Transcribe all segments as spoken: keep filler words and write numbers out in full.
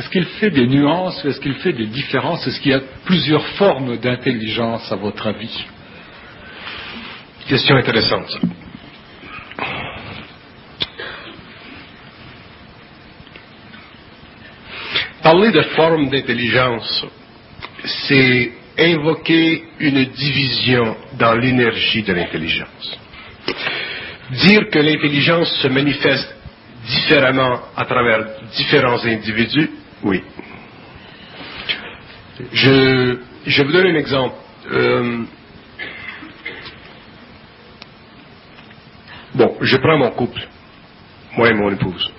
qu'il fait des nuances ou est-ce qu'il fait des différences? Est-ce qu'il y a plusieurs formes d'intelligence, à votre avis? Question intéressante. Parler de forme d'intelligence, c'est invoquer une division dans l'énergie de l'intelligence. Dire que l'intelligence se manifeste différemment à travers différents individus, oui. Je, je vous donne un exemple. Euh, bon, je prends mon couple, moi et mon épouse.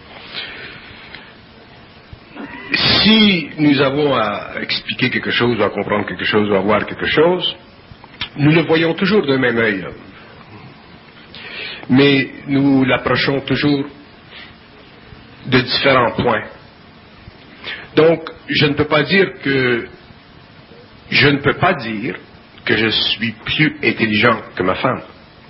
Si nous avons à expliquer quelque chose, ou à comprendre quelque chose, ou à voir quelque chose, nous le voyons toujours d'un même œil. Mais nous l'approchons toujours de différents points. Donc, je ne peux pas dire que je ne peux pas dire que je suis plus intelligent que ma femme.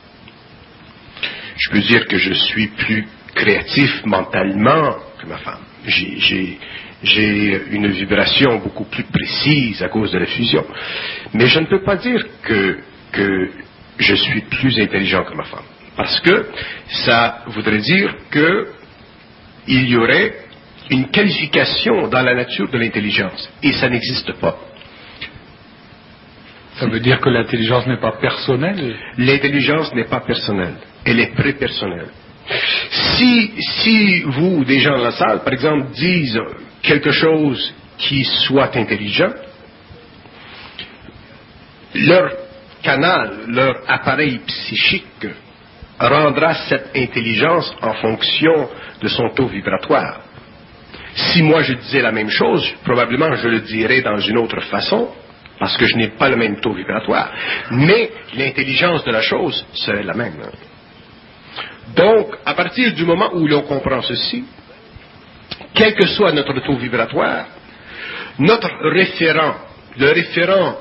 Je peux dire que je suis plus créatif mentalement que ma femme. J'ai, j'ai, j'ai une vibration beaucoup plus précise à cause de la fusion. Mais je ne peux pas dire que, que je suis plus intelligent que ma femme. Parce que ça voudrait dire qu'il y aurait une qualification dans la nature de l'intelligence. Et ça n'existe pas. Ça veut dire que l'intelligence n'est pas personnelle? L'intelligence n'est pas personnelle. Elle est prépersonnelle. Si, si vous, des gens dans la salle, par exemple, disent quelque chose qui soit intelligent, leur canal, leur appareil psychique rendra cette intelligence en fonction de son taux vibratoire. Si moi je disais la même chose, probablement je le dirais dans une autre façon, parce que je n'ai pas le même taux vibratoire. Mais l'intelligence de la chose serait la même. Donc, à partir du moment où l'on comprend ceci, quel que soit notre taux vibratoire, notre référent, le référent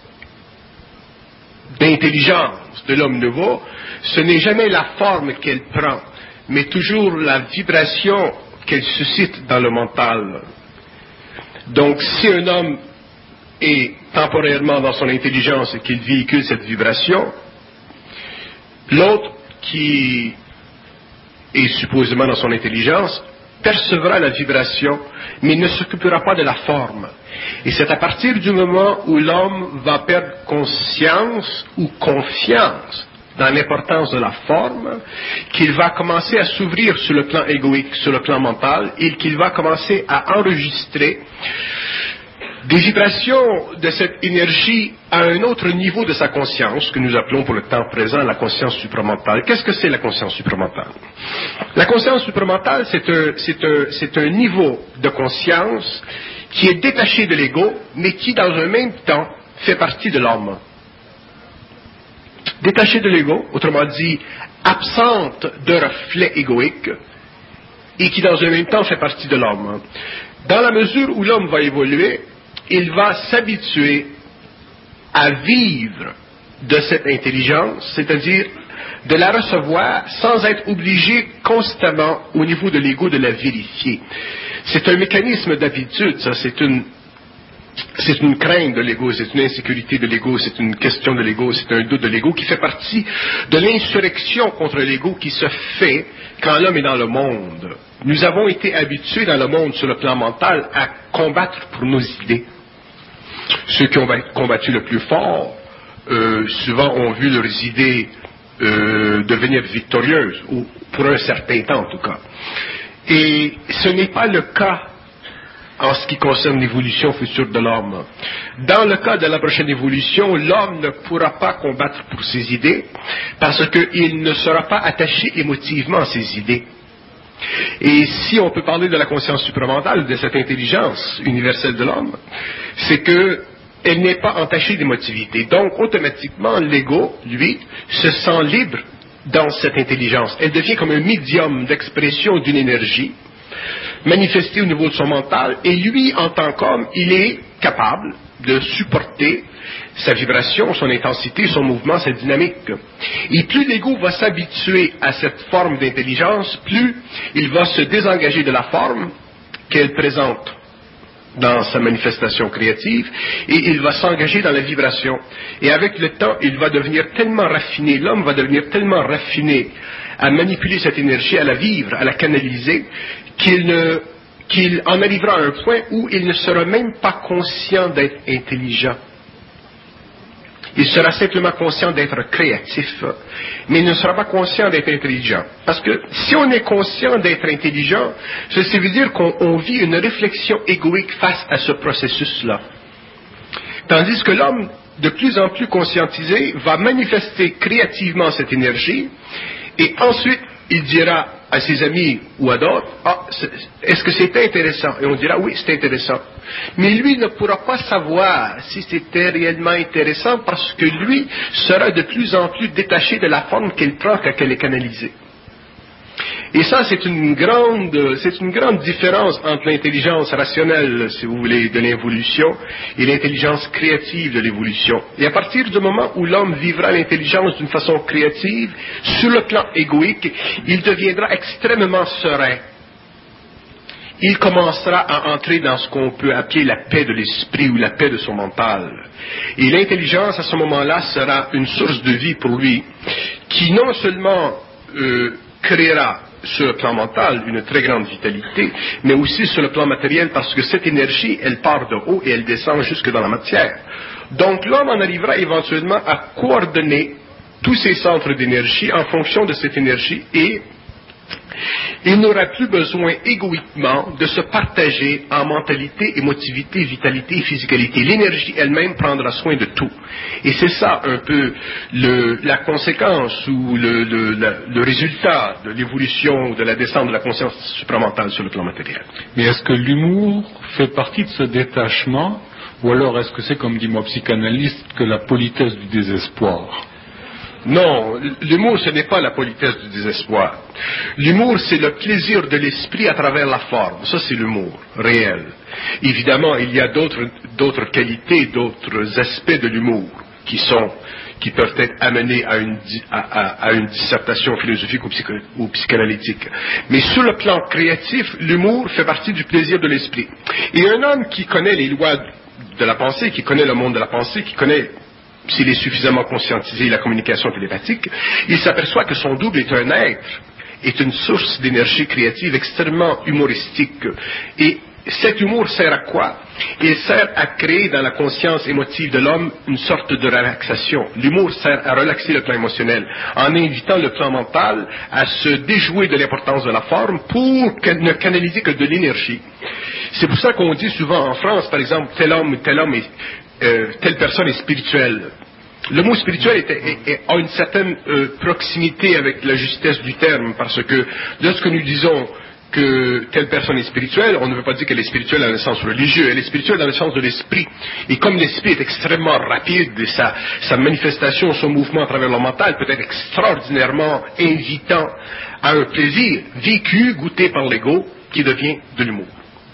d'intelligence de l'homme nouveau, ce n'est jamais la forme qu'elle prend, mais toujours la vibration qu'elle suscite dans le mental. Donc, si un homme est temporairement dans son intelligence et qu'il véhicule cette vibration, l'autre qui est supposément dans son intelligence percevra la vibration, mais ne s'occupera pas de la forme. Et c'est à partir du moment où l'homme va perdre conscience ou confiance dans l'importance de la forme, qu'il va commencer à s'ouvrir sur le plan égoïque, sur le plan mental, et qu'il va commencer à enregistrer des vibrations de cette énergie à un autre niveau de sa conscience, que nous appelons pour le temps présent la conscience supramentale. Qu'est-ce que c'est la conscience supramentale? La conscience supramentale, c'est un, c'est un, c'est un niveau de conscience qui est détaché de l'ego, mais qui, dans un même temps, fait partie de l'homme. Détaché de l'ego, autrement dit, absente de reflet égoïque, et qui, dans un même temps, fait partie de l'homme. Dans la mesure où l'homme va évoluer, il va s'habituer à vivre de cette intelligence, c'est-à-dire de la recevoir sans être obligé constamment au niveau de l'ego de la vérifier. C'est un mécanisme d'habitude, ça, c'est une, c'est une crainte de l'ego, c'est une insécurité de l'ego, c'est une question de l'ego, c'est un doute de l'ego qui fait partie de l'insurrection contre l'ego qui se fait quand l'homme est dans le monde. Nous avons été habitués dans le monde sur le plan mental à combattre pour nos idées. Ceux qui ont combattu le plus fort, euh, souvent ont vu leurs idées euh, devenir victorieuses, ou pour un certain temps en tout cas. Et ce n'est pas le cas en ce qui concerne l'évolution future de l'homme. Dans le cas de la prochaine évolution, l'homme ne pourra pas combattre pour ses idées parce qu'il ne sera pas attaché émotivement à ses idées. Et si on peut parler de la conscience supramentale, de cette intelligence universelle de l'homme, c'est qu'elle n'est pas entachée d'émotivité. Donc, automatiquement, l'ego, lui, se sent libre dans cette intelligence. Elle devient comme un médium d'expression d'une énergie manifestée au niveau de son mental, et lui, en tant qu'homme, il est capable de supporter sa vibration, son intensité, son mouvement, sa dynamique. Et plus l'ego va s'habituer à cette forme d'intelligence, plus il va se désengager de la forme qu'elle présente dans sa manifestation créative, et il va s'engager dans la vibration. Et avec le temps, il va devenir tellement raffiné, l'homme va devenir tellement raffiné à manipuler cette énergie, à la vivre, à la canaliser, qu'il ne, qu'il en arrivera à un point où il ne sera même pas conscient d'être intelligent. Il sera simplement conscient d'être créatif, mais il ne sera pas conscient d'être intelligent. Parce que si on est conscient d'être intelligent, ceci veut dire qu'on on vit une réflexion égoïque face à ce processus-là. Tandis que l'homme, de plus en plus conscientisé, va manifester créativement cette énergie, et ensuite il dira à ses amis ou à d'autres, ah, est-ce que c'est intéressant? Et on dira, oui, c'est intéressant. Mais lui ne pourra pas savoir si c'était réellement intéressant parce que lui sera de plus en plus détaché de la forme qu'elle prend quand elle est canalisée. Et ça, c'est une grande, c'est une grande différence entre l'intelligence rationnelle, si vous voulez, de l'évolution et l'intelligence créative de l'évolution. Et à partir du moment où l'homme vivra l'intelligence d'une façon créative, sur le plan égoïque, il deviendra extrêmement serein. Il commencera à entrer dans ce qu'on peut appeler la paix de l'esprit ou la paix de son mental. Et l'intelligence, à ce moment-là, sera une source de vie pour lui, qui non seulement euh, créera sur le plan mental une très grande vitalité, mais aussi sur le plan matériel, parce que cette énergie, elle part de haut et elle descend jusque dans la matière. Donc l'homme en arrivera éventuellement à coordonner tous ces centres d'énergie en fonction de cette énergie, et il n'aura plus besoin égoïquement de se partager en mentalité, émotivité, vitalité et physicalité. L'énergie elle-même prendra soin de tout. Et c'est ça un peu le, la conséquence ou le, le, le, le résultat de l'évolution, de la descente de la conscience supramentale sur le plan matériel. Mais est-ce que l'humour fait partie de ce détachement, ou alors est-ce que c'est, comme dit mon psychanalyste, que la politesse du désespoir? Non, l'humour, ce n'est pas la politesse du désespoir. L'humour, c'est le plaisir de l'esprit à travers la forme. Ça, c'est l'humour réel. Évidemment, il y a d'autres, d'autres qualités, d'autres aspects de l'humour qui sont, qui peuvent être amenés à une, à, à, à une dissertation philosophique ou, psycho, ou psychanalytique. Mais sur le plan créatif, l'humour fait partie du plaisir de l'esprit. Et un homme qui connaît les lois de la pensée, qui connaît le monde de la pensée, qui connaît, s'il est suffisamment conscientisé, la communication télépathique, il s'aperçoit que son double est un être, est une source d'énergie créative extrêmement humoristique. Et cet humour sert à quoi? Il sert à créer dans la conscience émotive de l'homme une sorte de relaxation. L'humour sert à relaxer le plan émotionnel, en invitant le plan mental à se déjouer de l'importance de la forme pour ne canaliser que de l'énergie. C'est pour ça qu'on dit souvent en France, par exemple, tel homme ou tel homme est Euh, telle personne est spirituelle. Le mot spirituel est, est, est, a une certaine euh, proximité avec la justesse du terme, parce que lorsque nous disons que telle personne est spirituelle, on ne veut pas dire qu'elle est spirituelle dans le sens religieux, elle est spirituelle dans le sens de l'esprit. Et comme l'esprit est extrêmement rapide, et sa, sa manifestation, son mouvement à travers le mental peut être extraordinairement invitant à un plaisir vécu, goûté par l'ego, qui devient de l'humour.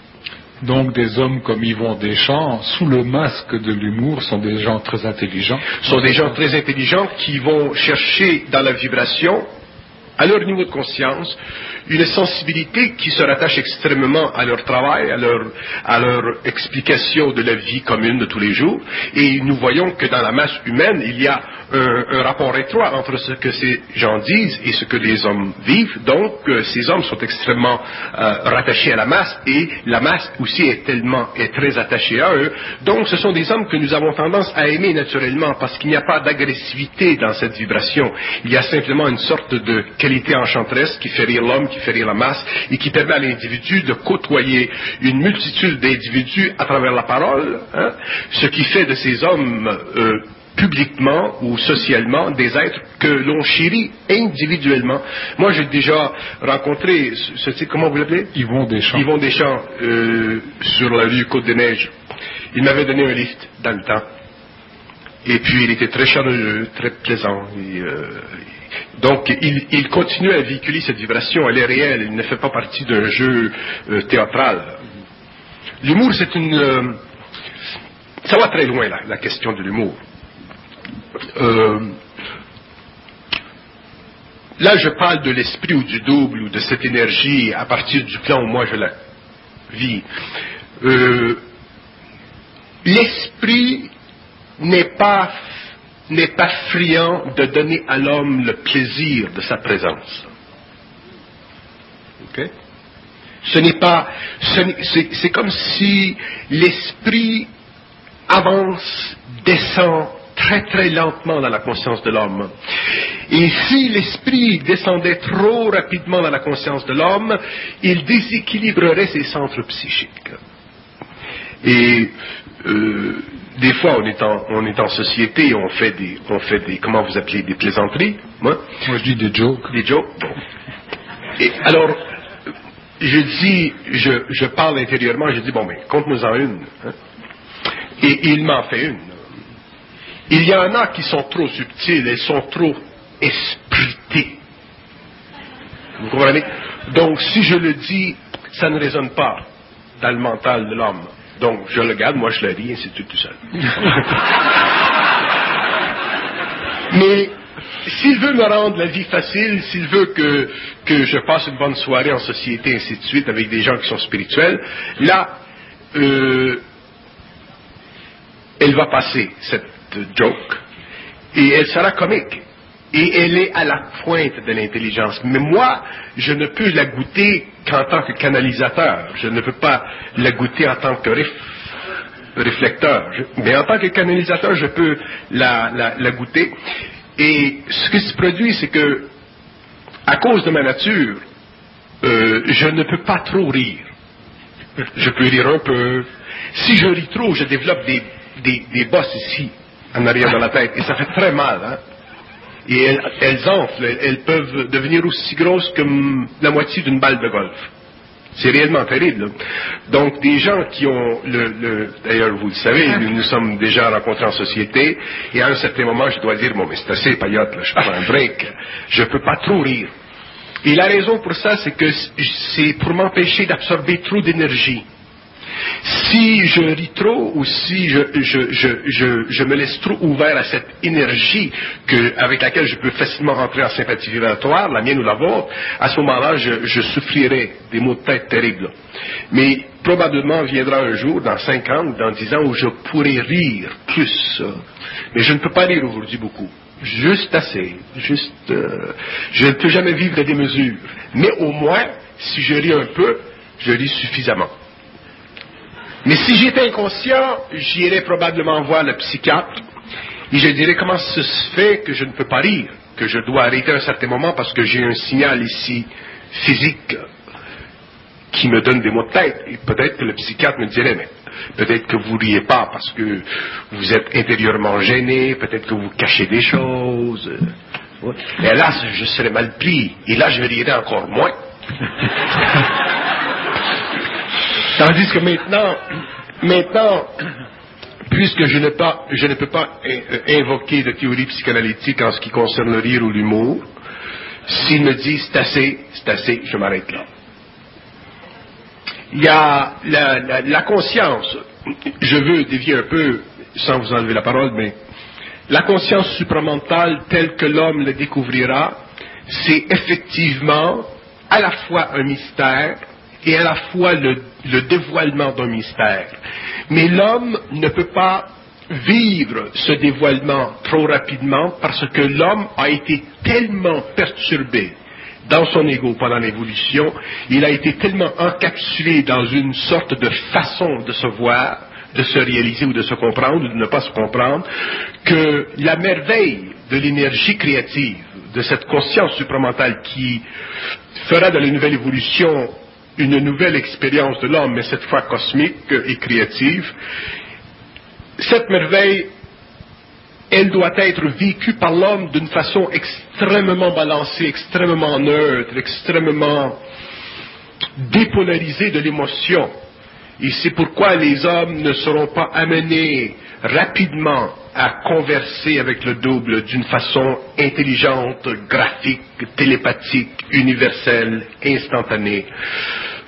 Donc des hommes comme Yvon Deschamps, sous le masque de l'humour, sont des gens très intelligents. sont des gens très intelligents qui vont chercher dans la vibration, à leur niveau de conscience, une sensibilité qui se rattache extrêmement à leur travail, à leur, à leur explication de la vie commune de tous les jours. Et nous voyons que dans la masse humaine, il y a un, un rapport étroit entre ce que ces gens disent et ce que les hommes vivent. Donc, euh, ces hommes sont extrêmement euh, rattachés à la masse, et la masse aussi est tellement, est très attachée à eux. Donc, ce sont des hommes que nous avons tendance à aimer naturellement, parce qu'il n'y a pas d'agressivité dans cette vibration. Il y a simplement une sorte de qualité enchanteresse qui fait rire l'homme, qui fait rire la masse, et qui permet à l'individu de côtoyer une multitude d'individus à travers la parole, hein, ce qui fait de ces hommes euh, publiquement ou socialement des êtres que l'on chérit individuellement. Moi, j'ai déjà rencontré ce type, comment vous l'appelez? Yvon Deschamps. Yvon Deschamps, euh, sur la rue Côte-des-Neiges. Il m'avait donné un lift dans le temps. Et puis, il était très chaleureux, très plaisant. Et, euh, donc, il, il continue à véhiculer cette vibration, elle est réelle, il ne fait pas partie d'un jeu euh, théâtral. L'humour, c'est une... Euh, ça va très loin, là, la question de l'humour. Euh, là, je parle de l'esprit ou du double, ou de cette énergie à partir du plan où moi je la vis. Euh, l'esprit n'est pas, n'est pas friand de donner à l'homme le plaisir de sa présence. Okay? Ce n'est pas, ce n'est, c'est, c'est comme si l'esprit avance, descend très très lentement dans la conscience de l'homme. Et si l'esprit descendait trop rapidement dans la conscience de l'homme, il déséquilibrerait ses centres psychiques. Et euh, des fois, on est en, on est en société, on fait des, on fait des, comment vous appelez, des plaisanteries. Moi, Moi je dis des jokes. Des jokes. Bon. Et alors, je dis, je, je parle intérieurement, je dis bon, mais compte-nous-en une. Hein? Et il m'en fait une. Il y en a qui sont trop subtiles, elles sont trop espritées. Vous comprenez? Donc, si je le dis, ça ne résonne pas dans le mental de l'homme. Donc, je le garde, moi je le dis, et c'est tout, tout seul. Mais, s'il veut me rendre la vie facile, s'il veut que, que je passe une bonne soirée en société, ainsi de suite, avec des gens qui sont spirituels, là, euh, elle va passer, cette joke, et elle sera comique. Et elle est à la pointe de l'intelligence. Mais moi, je ne peux la goûter qu'en tant que canalisateur. Je ne peux pas la goûter en tant que réf... réflecteur. Je... Mais en tant que canalisateur, je peux la, la, la goûter. Et ce qui se produit, c'est que, à cause de ma nature, euh, je ne peux pas trop rire. Je peux rire un peu. Si je ris trop, je développe des, des, des bosses ici, en arrière de la tête. Et ça fait très mal, hein. Et elles, elles enflent, elles, elles peuvent devenir aussi grosses que la moitié d'une balle de golf. C'est réellement terrible. Donc, des gens qui ont le... le d'ailleurs, vous le savez, nous nous sommes déjà rencontrés en société, et à un certain moment, je dois dire, bon, mais c'est assez, paillotte, là, je prends un break. Je ne peux pas trop rire. Et la raison pour ça, c'est que c'est pour m'empêcher d'absorber trop d'énergie. Si je ris trop ou si je, je, je, je, je me laisse trop ouvert à cette énergie que, avec laquelle je peux facilement rentrer en sympathie vibratoire, la mienne ou la vôtre, à ce moment-là, je, je souffrirai des maux de tête terribles. Mais probablement viendra un jour, dans cinq ans ou dans dix ans, où je pourrai rire plus. Mais je ne peux pas rire aujourd'hui beaucoup. Juste assez. Juste, euh, je ne peux jamais vivre à des mesures. Mais au moins, si je ris un peu, je ris suffisamment. Mais si j'étais inconscient, j'irais probablement voir le psychiatre et je dirais comment ça se fait que je ne peux pas rire, que je dois arrêter à un certain moment parce que j'ai un signal ici physique qui me donne des maux de tête. Et peut-être que le psychiatre me dirait, mais peut-être que vous riez pas parce que vous êtes intérieurement gêné, peut-être que vous cachez des choses. Et là, je serais mal pris. Et là, je rirais encore moins. Tandis que maintenant, maintenant, puisque je ne, pas, je ne peux pas invoquer de théorie psychanalytique en ce qui concerne le rire ou l'humour, s'il me dit c'est assez, c'est assez, je m'arrête là. Il y a la, la, la conscience, je veux dévier un peu, sans vous enlever la parole, mais la conscience supramentale telle que l'homme le découvrira, c'est effectivement à la fois un mystère et à la fois le, le dévoilement d'un mystère. Mais l'homme ne peut pas vivre ce dévoilement trop rapidement parce que l'homme a été tellement perturbé dans son ego pendant l'évolution, il a été tellement encapsulé dans une sorte de façon de se voir, de se réaliser ou de se comprendre ou de ne pas se comprendre, que la merveille de l'énergie créative, de cette conscience supramentale qui fera de la nouvelle évolution une nouvelle expérience de l'homme, mais cette fois cosmique et créative, cette merveille, elle doit être vécue par l'homme d'une façon extrêmement balancée, extrêmement neutre, extrêmement dépolarisée de l'émotion. Et c'est pourquoi les hommes ne seront pas amenés rapidement à converser avec le double d'une façon intelligente, graphique, télépathique, universelle, instantanée.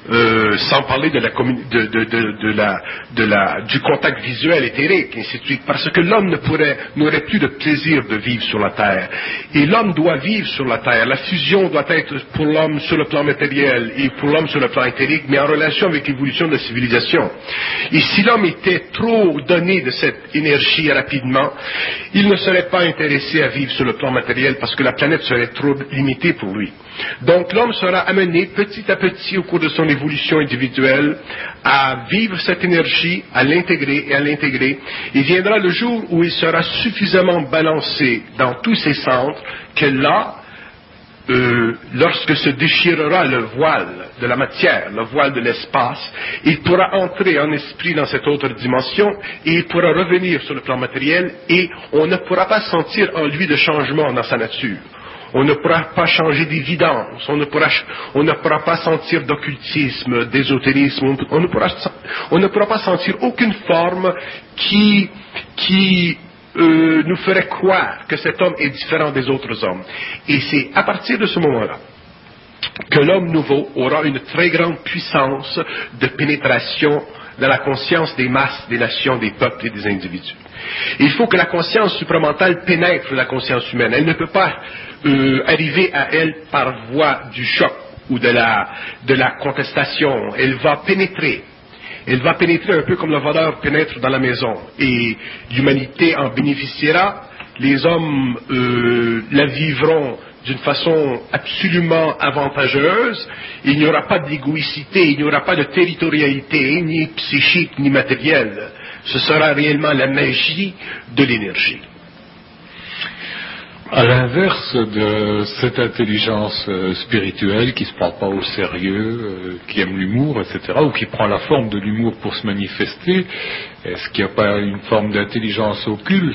euh, sans parler de la, de, de, de, de la, de la, du contact visuel éthérique, et ainsi de suite, parce que l'homme ne pourrait, n'aurait plus de plaisir de vivre sur la Terre. Et l'homme doit vivre sur la Terre. La fusion doit être pour l'homme sur le plan matériel et pour l'homme sur le plan éthérique, mais en relation avec l'évolution de la civilisation. Et si l'homme était trop donné de cette énergie rapidement, il ne serait pas intéressé à vivre sur le plan matériel parce que la planète serait trop limitée pour lui. Donc l'homme sera amené petit à petit au cours de son évolution individuelle à vivre cette énergie, à l'intégrer et à l'intégrer. Il viendra le jour où il sera suffisamment balancé dans tous ses centres que là, euh, lorsque se déchirera le voile de la matière, le voile de l'espace, il pourra entrer en esprit dans cette autre dimension et il pourra revenir sur le plan matériel et on ne pourra pas sentir en lui de changement dans sa nature. On ne pourra pas changer d'évidence, on ne pourra, on ne pourra pas sentir d'occultisme, d'ésotérisme, on, on, ne pourra, on ne pourra pas sentir aucune forme qui, qui euh, nous ferait croire que cet homme est différent des autres hommes. Et c'est à partir de ce moment-là que l'homme nouveau aura une très grande puissance de pénétration dans la conscience des masses, des nations, des peuples et des individus. Il faut que la conscience supramentale pénètre la conscience humaine. Elle ne peut pas euh, arriver à elle par voie du choc ou de la, de la contestation. Elle va pénétrer. Elle va pénétrer un peu comme le voleur pénètre dans la maison. Et l'humanité en bénéficiera. Les hommes euh, la vivront d'une façon absolument avantageuse. Il n'y aura pas d'égoïcité, il n'y aura pas de territorialité, ni psychique, ni matérielle. Ce sera réellement la magie de l'énergie. À l'inverse de cette intelligence euh, spirituelle qui ne se prend pas au sérieux, euh, qui aime l'humour, et cetera, ou qui prend la forme de l'humour pour se manifester, est-ce qu'il n'y a pas une forme d'intelligence occulte ?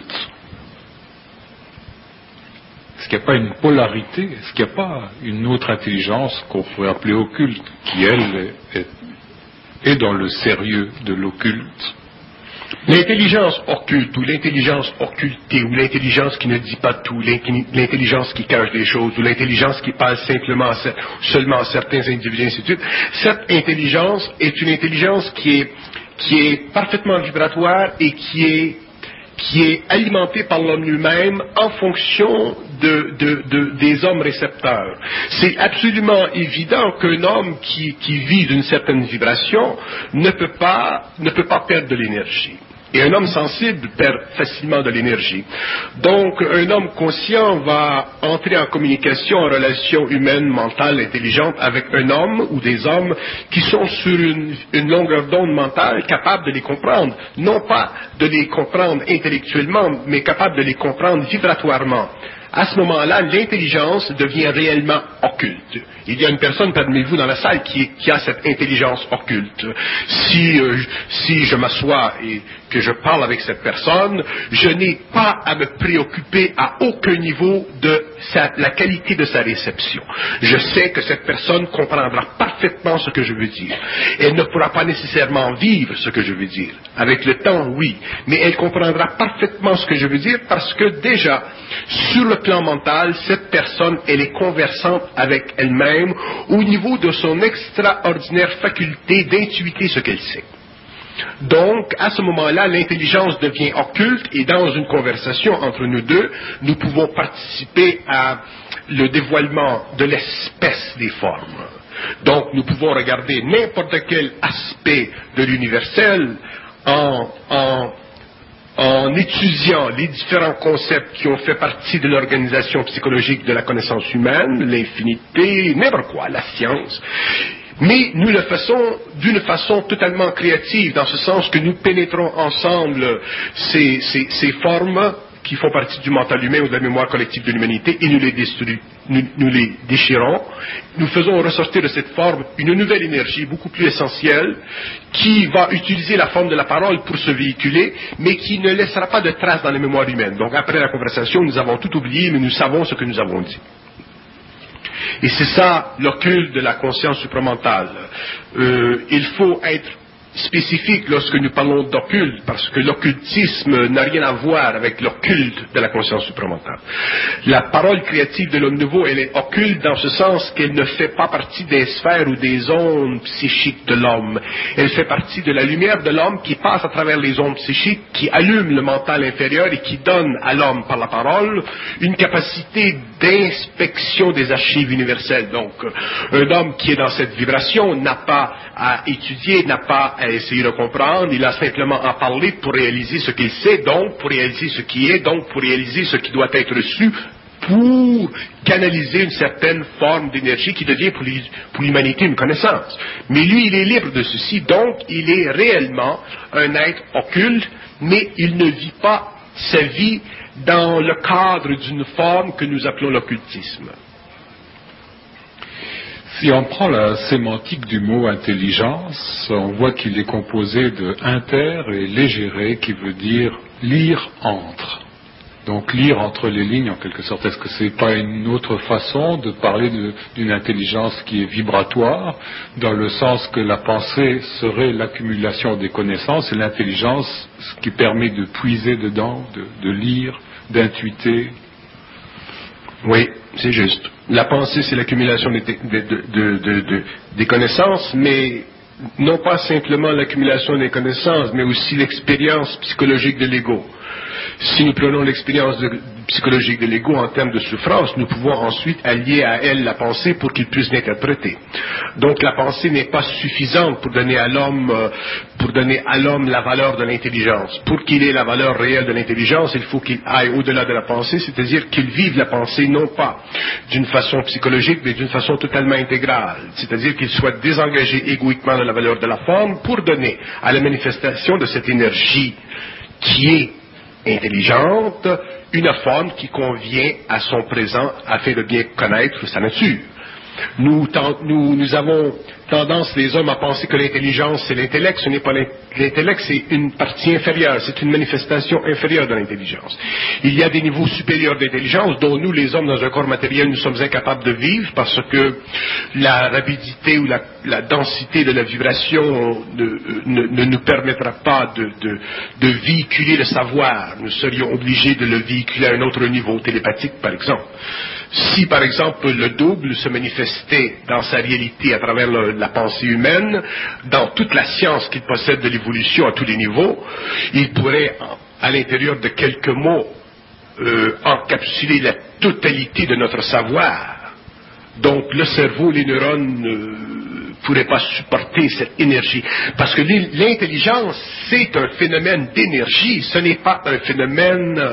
Est-ce qu'il n'y a pas une polarité? Est-ce qu'il n'y a pas une autre intelligence qu'on pourrait appeler occulte, qui, elle, est, est dans le sérieux de l'occulte? L'intelligence occulte ou l'intelligence occultée ou l'intelligence qui ne dit pas tout, l'intelligence qui cache des choses ou l'intelligence qui parle simplement seulement à certains individus, ainsi de suite, cette intelligence est une intelligence qui est, qui est parfaitement vibratoire et qui est qui est alimenté par l'homme lui-même en fonction de, de, de, des hommes récepteurs. C'est absolument évident qu'un homme qui, qui vit d'une certaine vibration ne peut pas, ne peut pas perdre de l'énergie. Et un homme sensible perd facilement de l'énergie. Donc, un homme conscient va entrer en communication, en relation humaine, mentale, intelligente avec un homme ou des hommes qui sont sur une, une longueur d'onde mentale capable de les comprendre. Non pas de les comprendre intellectuellement, mais capable de les comprendre vibratoirement. À ce moment-là, l'intelligence devient réellement occulte. Il y a une personne parmi vous dans la salle qui, qui a cette intelligence occulte. Si, euh, si je m'assois et que je parle avec cette personne, je n'ai pas à me préoccuper à aucun niveau de sa, la qualité de sa réception. Je sais que cette personne comprendra parfaitement ce que je veux dire. Elle ne pourra pas nécessairement vivre ce que je veux dire. Avec le temps, oui. Mais elle comprendra parfaitement ce que je veux dire parce que déjà, sur le plan mental, cette personne, elle est conversante avec elle-même au niveau de son extraordinaire faculté d'intuiter ce qu'elle sait. Donc, à ce moment-là, l'intelligence devient occulte et dans une conversation entre nous deux, nous pouvons participer à le dévoilement de l'espèce des formes. Donc, nous pouvons regarder n'importe quel aspect de l'universel en, en en étudiant les différents concepts qui ont fait partie de l'organisation psychologique de la connaissance humaine, l'infinité, n'importe quoi, la science. Mais nous le faisons d'une façon totalement créative, dans ce sens que nous pénétrons ensemble ces, ces, ces formes qui font partie du mental humain ou de la mémoire collective de l'humanité et nous les, nous, nous les déchirons. Nous faisons ressortir de cette forme une nouvelle énergie beaucoup plus essentielle qui va utiliser la forme de la parole pour se véhiculer, mais qui ne laissera pas de traces dans la mémoire humaine. Donc après la conversation, nous avons tout oublié, mais nous savons ce que nous avons dit. Et c'est ça l'occulte de la conscience supramentale. Euh, il faut être spécifique lorsque nous parlons d'occulte, parce que l'occultisme n'a rien à voir avec l'occulte de la conscience supramentale. La parole créative de l'homme nouveau, elle est occulte dans ce sens qu'elle ne fait pas partie des sphères ou des ondes psychiques de l'homme. Elle fait partie de la lumière de l'homme qui passe à travers les ondes psychiques, qui allume le mental inférieur et qui donne à l'homme, par la parole, une capacité d'inspection des archives universelles. Donc, un homme qui est dans cette vibration n'a pas à étudier, n'a pas à essayer de comprendre, il a simplement à parler pour réaliser ce qu'il sait, donc pour réaliser ce qui est, donc pour réaliser ce qui doit être reçu, pour canaliser une certaine forme d'énergie qui devient pour l'humanité une connaissance. Mais lui, il est libre de ceci, donc il est réellement un être occulte, mais il ne vit pas sa vie dans le cadre d'une forme que nous appelons l'occultisme. Si on prend la sémantique du mot intelligence, on voit qu'il est composé de inter et légéré, qui veut dire lire entre. Donc lire entre les lignes en quelque sorte. Est-ce que c'est pas une autre façon de parler d'une intelligence qui est vibratoire, dans le sens que la pensée serait l'accumulation des connaissances et l'intelligence ce qui permet de puiser dedans, de, de lire, d'intuiter? Oui, c'est juste. La pensée, c'est l'accumulation des, de, de, de, de, des connaissances, mais non pas simplement l'accumulation des connaissances, mais aussi l'expérience psychologique de l'ego. Si nous prenons l'expérience psychologique de l'ego en termes de souffrance, nous pouvons ensuite allier à elle la pensée pour qu'il puisse l'interpréter. Donc la pensée n'est pas suffisante pour donner à l'homme, pour donner à l'homme la valeur de l'intelligence. Pour qu'il ait la valeur réelle de l'intelligence, il faut qu'il aille au-delà de la pensée, c'est-à-dire qu'il vive la pensée non pas d'une façon psychologique, mais d'une façon totalement intégrale. C'est-à-dire qu'il soit désengagé égoïquement de la valeur de la forme pour donner à la manifestation de cette énergie qui est intelligente, une forme qui convient à son présent afin de bien connaître sa nature. Nous, nous, nous avons tendance, les hommes, à penser que l'intelligence, c'est l'intellect. Ce n'est pas l'intellect, c'est une partie inférieure, c'est une manifestation inférieure de l'intelligence. Il y a des niveaux supérieurs d'intelligence dont nous, les hommes, dans un corps matériel, nous sommes incapables de vivre parce que la rapidité ou la, la densité de la vibration ne, ne, ne nous permettra pas de, de, de véhiculer le savoir. Nous serions obligés de le véhiculer à un autre niveau, télépathique, par exemple. Si, par exemple, le double se manifestait dans sa réalité à travers le, la pensée humaine, dans toute la science qu'il possède de l'évolution à tous les niveaux, il pourrait, à l'intérieur de quelques mots, euh, encapsuler la totalité de notre savoir. Donc, le cerveau, les neurones ne pourraient pas supporter cette énergie. Parce que l'intelligence, c'est un phénomène d'énergie, ce n'est pas un phénomène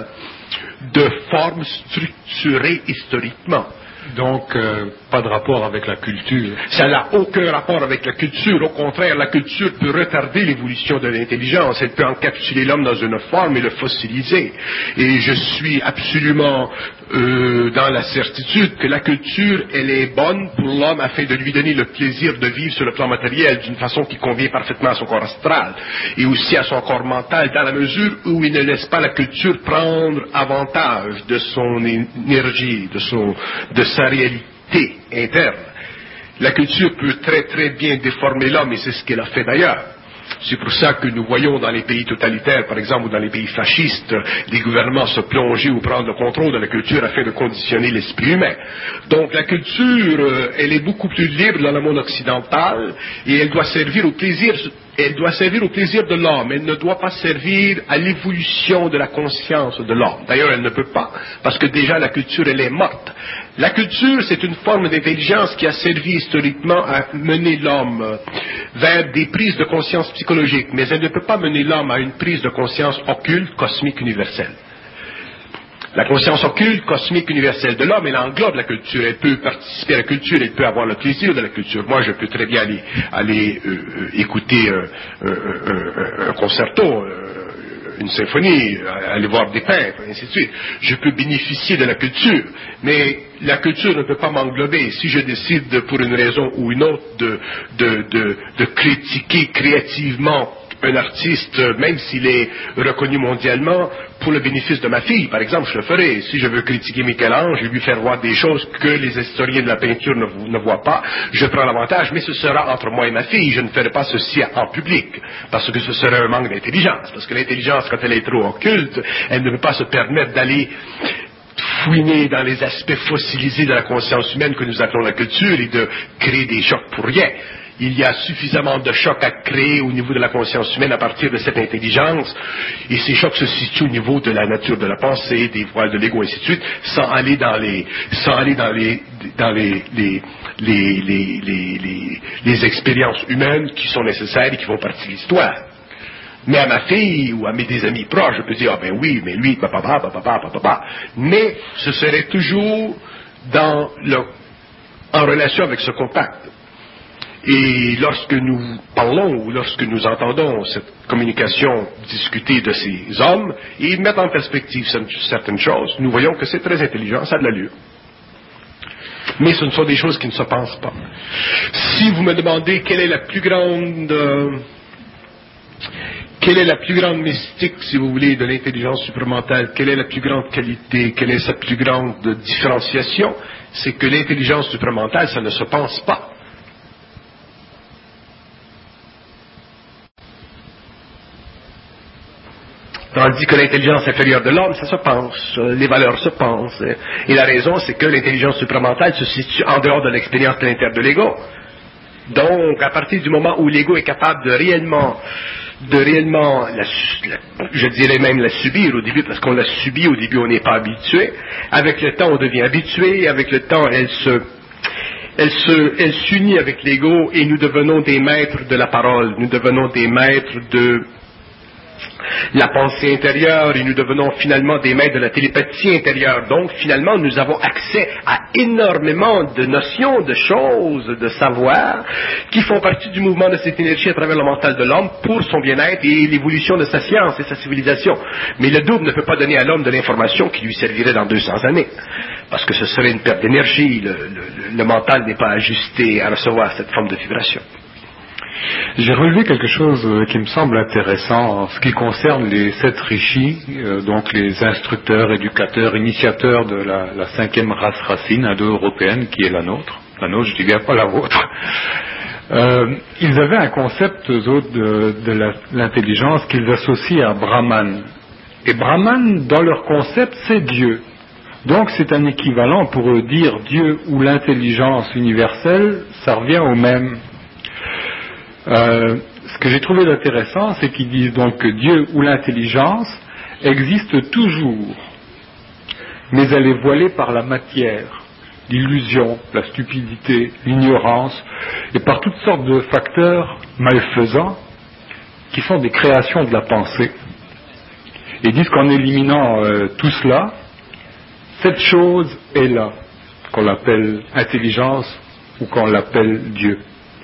de forme structurée historiquement. Donc, euh, pas de rapport avec la culture. Ça n'a aucun rapport avec la culture. Au contraire, la culture peut retarder l'évolution de l'intelligence. Elle peut encapsuler l'homme dans une forme et le fossiliser. Et je suis absolument euh, dans la certitude que la culture, elle est bonne pour l'homme afin de lui donner le plaisir de vivre sur le plan matériel d'une façon qui convient parfaitement à son corps astral et aussi à son corps mental, dans la mesure où il ne laisse pas la culture prendre avantage de son énergie, de son, de sa réalité interne. La culture peut très très bien déformer l'homme et c'est ce qu'elle a fait d'ailleurs. C'est pour ça que nous voyons dans les pays totalitaires, par exemple, ou dans les pays fascistes, les gouvernements se plonger ou prendre le contrôle de la culture afin de conditionner l'esprit humain. Donc la culture, elle est beaucoup plus libre dans le monde occidental et elle doit servir au plaisir, elle doit servir au plaisir de l'homme. Elle ne doit pas servir à l'évolution de la conscience de l'homme. D'ailleurs, elle ne peut pas, parce que déjà la culture, elle est morte. La culture, c'est une forme d'intelligence qui a servi historiquement à mener l'homme vers des prises de conscience psychologiques, mais elle ne peut pas mener l'homme à une prise de conscience occulte, cosmique, universelle. La conscience occulte, cosmique, universelle de l'homme, elle englobe la culture. Elle peut participer à la culture, elle peut avoir le plaisir de la culture. Moi, je peux très bien aller, aller euh, écouter euh, euh, un concerto, euh, une symphonie, aller voir des peintres, et ainsi de suite. Je peux bénéficier de la culture, mais la culture ne peut pas m'englober. Si je décide, pour une raison ou une autre, de, de, de, de critiquer créativement un artiste, même s'il est reconnu mondialement, pour le bénéfice de ma fille, par exemple, je le ferai. Si je veux critiquer Michel-Ange et lui faire voir des choses que les historiens de la peinture ne, ne voient pas, je prends l'avantage, mais ce sera entre moi et ma fille. Je ne ferai pas ceci en public, parce que ce serait un manque d'intelligence. Parce que l'intelligence, quand elle est trop occulte, elle ne peut pas se permettre d'aller fouiner dans les aspects fossilisés de la conscience humaine que nous appelons la culture et de créer des chocs pour rien. Il y a suffisamment de chocs à créer au niveau de la conscience humaine à partir de cette intelligence, et ces chocs se situent au niveau de la nature de la pensée, des voiles de l'ego, ainsi de suite, sans aller dans les, sans aller dans les, dans les, les, les, les, les, les, les expériences humaines qui sont nécessaires et qui font partie de l'histoire. Mais à ma fille ou à mes des amis proches, je peux dire, ah ben oui, mais lui, papa, papa, papa, papa. Mais ce serait toujours dans le, en relation avec ce contact. Et lorsque nous parlons ou lorsque nous entendons cette communication discuter de ces hommes et mettre en perspective certaines choses, nous voyons que c'est très intelligent, ça a de l'allure. Mais ce ne sont des choses qui ne se pensent pas. Si vous me demandez quelle est la plus grande... Euh, Quelle est la plus grande mystique, si vous voulez, de l'intelligence supramentale? Quelle est la plus grande qualité? Quelle est sa plus grande différenciation? C'est que l'intelligence supramentale, ça ne se pense pas. Tandis que l'intelligence inférieure de l'homme, ça se pense, les valeurs se pensent. Et la raison, c'est que l'intelligence supramentale se situe en dehors de l'expérience planétaire de l'ego. Donc, à partir du moment où l'ego est capable de réellement, de réellement, la, la, je dirais même la subir au début, parce qu'on la subit au début, on n'est pas habitué. Avec le temps, on devient habitué. Avec le temps, elle se, elle se, elle s'unit avec l'ego et nous devenons des maîtres de la parole. Nous devenons des maîtres de la pensée intérieure et nous devenons finalement des maîtres de la télépathie intérieure. Donc, finalement, nous avons accès à énormément de notions, de choses, de savoirs qui font partie du mouvement de cette énergie à travers le mental de l'homme pour son bien-être et l'évolution de sa science et sa civilisation. Mais le double ne peut pas donner à l'homme de l'information qui lui servirait dans deux cents années. Parce que ce serait une perte d'énergie. Le, le, le mental n'est pas ajusté à recevoir cette forme de vibration. J'ai relevé quelque chose qui me semble intéressant en ce qui concerne les sept rishis, euh, donc les instructeurs, éducateurs, initiateurs de la, la cinquième race racine indo-européenne qui est la nôtre. La nôtre, je dis bien pas la vôtre. Euh, ils avaient un concept, eux autres, de, de la, l'intelligence qu'ils associent à Brahman. Et Brahman, dans leur concept, c'est Dieu. Donc c'est un équivalent pour eux. Dire Dieu ou l'intelligence universelle, ça revient au même. Euh, ce que j'ai trouvé d'intéressant, c'est qu'ils disent donc que Dieu ou l'intelligence existe toujours, mais elle est voilée par la matière, l'illusion, la stupidité, l'ignorance, et par toutes sortes de facteurs malfaisants qui sont des créations de la pensée. Et ils disent qu'en éliminant euh, tout cela, cette chose est là, qu'on l'appelle intelligence ou qu'on l'appelle Dieu.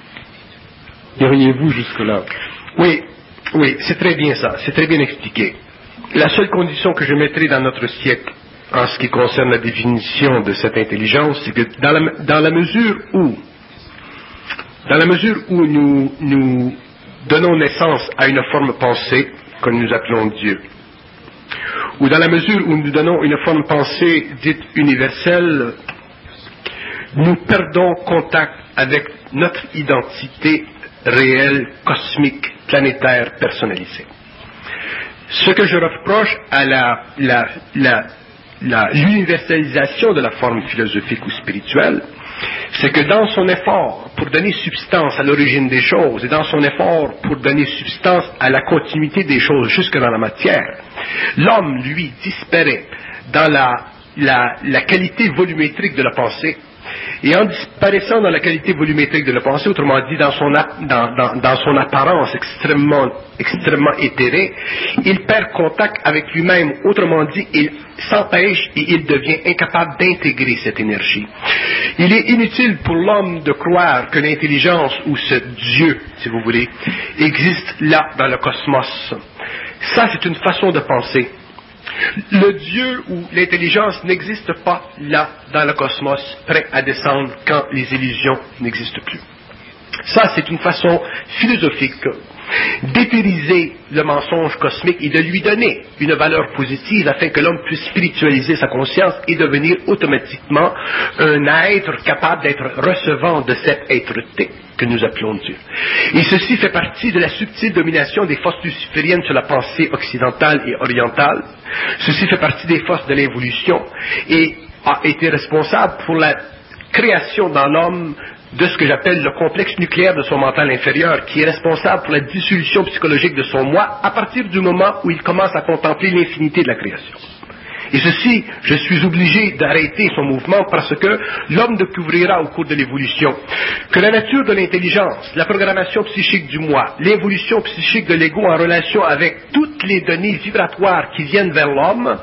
Iriez-vous jusque-là? Oui, oui, c'est très bien ça, c'est très bien expliqué. La seule condition que je mettrai dans notre siècle en ce qui concerne la définition de cette intelligence, c'est que dans la, dans la mesure où, dans la mesure où nous, nous donnons naissance à une forme pensée que nous appelons Dieu, ou dans la mesure où nous donnons une forme pensée dite universelle, nous perdons contact avec notre identité réelle, cosmique, planétaire, personnalisée. Ce que je reproche à la, la, la, la, l'universalisation de la forme philosophique ou spirituelle, c'est que dans son effort pour donner substance à l'origine des choses et dans son effort pour donner substance à la continuité des choses jusque dans la matière, l'homme, lui, disparaît dans la, la, la qualité volumétrique de la pensée. Et en disparaissant dans la qualité volumétrique de la pensée, autrement dit dans son, dans, dans, dans son apparence extrêmement, extrêmement éthérée, il perd contact avec lui-même. Autrement dit, il s'empêche et il devient incapable d'intégrer cette énergie. Il est inutile pour l'homme de croire que l'intelligence ou ce Dieu, si vous voulez, existe là dans le cosmos. Ça, c'est une façon de penser. Le Dieu ou l'intelligence n'existe pas là, dans le cosmos, prêt à descendre quand les illusions n'existent plus. Ça, c'est une façon philosophique d'éthériser le mensonge cosmique et de lui donner une valeur positive afin que l'homme puisse spiritualiser sa conscience et devenir automatiquement un être capable d'être recevant de cette être-té que nous appelons Dieu. Et ceci fait partie de la subtile domination des forces lucifériennes sur la pensée occidentale et orientale. Ceci fait partie des forces de l'évolution et a été responsable pour la création dans l'homme de ce que j'appelle le complexe nucléaire de son mental inférieur, qui est responsable pour la dissolution psychologique de son moi à partir du moment où il commence à contempler l'infinité de la création. Et ceci, je suis obligé d'arrêter son mouvement parce que l'homme découvrira au cours de l'évolution que la nature de l'intelligence, la programmation psychique du moi, l'évolution psychique de l'ego en relation avec toutes les données vibratoires qui viennent vers l'homme,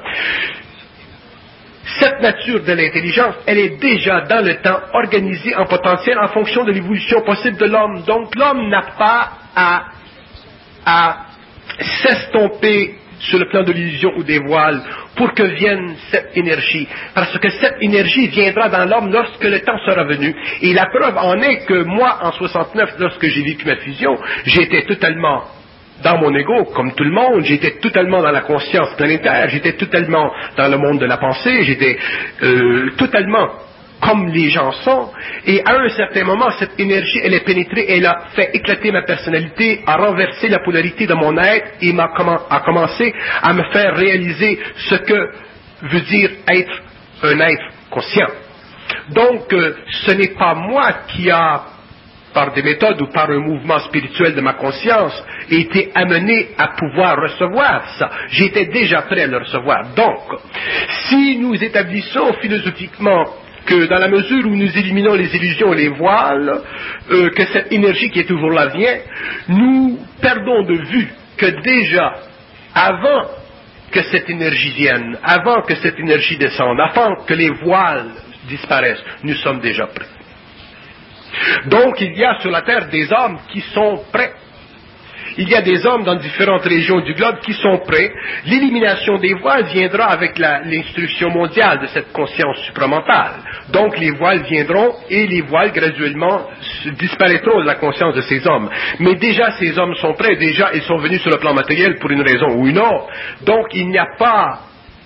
cette nature de l'intelligence, elle est déjà dans le temps organisée en potentiel en fonction de l'évolution possible de l'homme. Donc l'homme n'a pas à, à s'estomper sur le plan de l'illusion ou des voiles pour que vienne cette énergie. Parce que cette énergie viendra dans l'homme lorsque le temps sera venu. Et la preuve en est que moi, en soixante-neuf, lorsque j'ai vécu ma fusion, j'étais totalement dans mon ego, comme tout le monde, j'étais totalement dans la conscience planétaire, j'étais totalement dans le monde de la pensée, j'étais euh, totalement comme les gens sont, et à un certain moment, cette énergie, elle est pénétrée, elle a fait éclater ma personnalité, a renversé la polarité de mon être, et m'a comm- a commencé à me faire réaliser ce que veut dire être un être conscient. Donc, euh, ce n'est pas moi qui a par des méthodes ou par un mouvement spirituel de ma conscience, été amené à pouvoir recevoir ça. J'étais déjà prêt à le recevoir. Donc, si nous établissons philosophiquement que dans la mesure où nous éliminons les illusions et les voiles, euh, que cette énergie qui est toujours là vient, nous perdons de vue que déjà, avant que cette énergie vienne, avant que cette énergie descende, avant que les voiles disparaissent, nous sommes déjà prêts. Donc il y a sur la terre des hommes qui sont prêts. Il y a des hommes dans différentes régions du globe qui sont prêts. L'élimination des voiles viendra avec la, l'instruction mondiale de cette conscience supramentale. Donc les voiles viendront et les voiles graduellement disparaîtront de la conscience de ces hommes. Mais déjà ces hommes sont prêts, déjà ils sont venus sur le plan matériel pour une raison ou une autre. Donc il n'y a pas,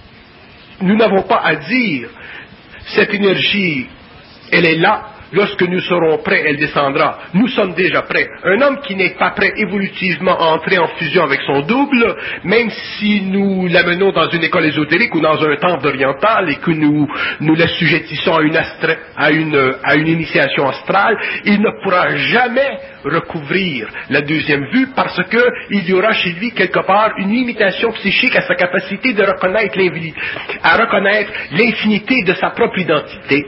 nous n'avons pas à dire cette énergie, elle est là. Lorsque nous serons prêts, elle descendra. Nous sommes déjà prêts. Un homme qui n'est pas prêt évolutivement à entrer en fusion avec son double, même si nous l'amenons dans une école ésotérique ou dans un temple oriental et que nous, nous l'assujettissons à une, astra, à, une, à une initiation astrale, il ne pourra jamais recouvrir la deuxième vue parce qu'il y aura chez lui quelque part une limitation psychique à sa capacité de reconnaître à reconnaître l'infinité de sa propre identité.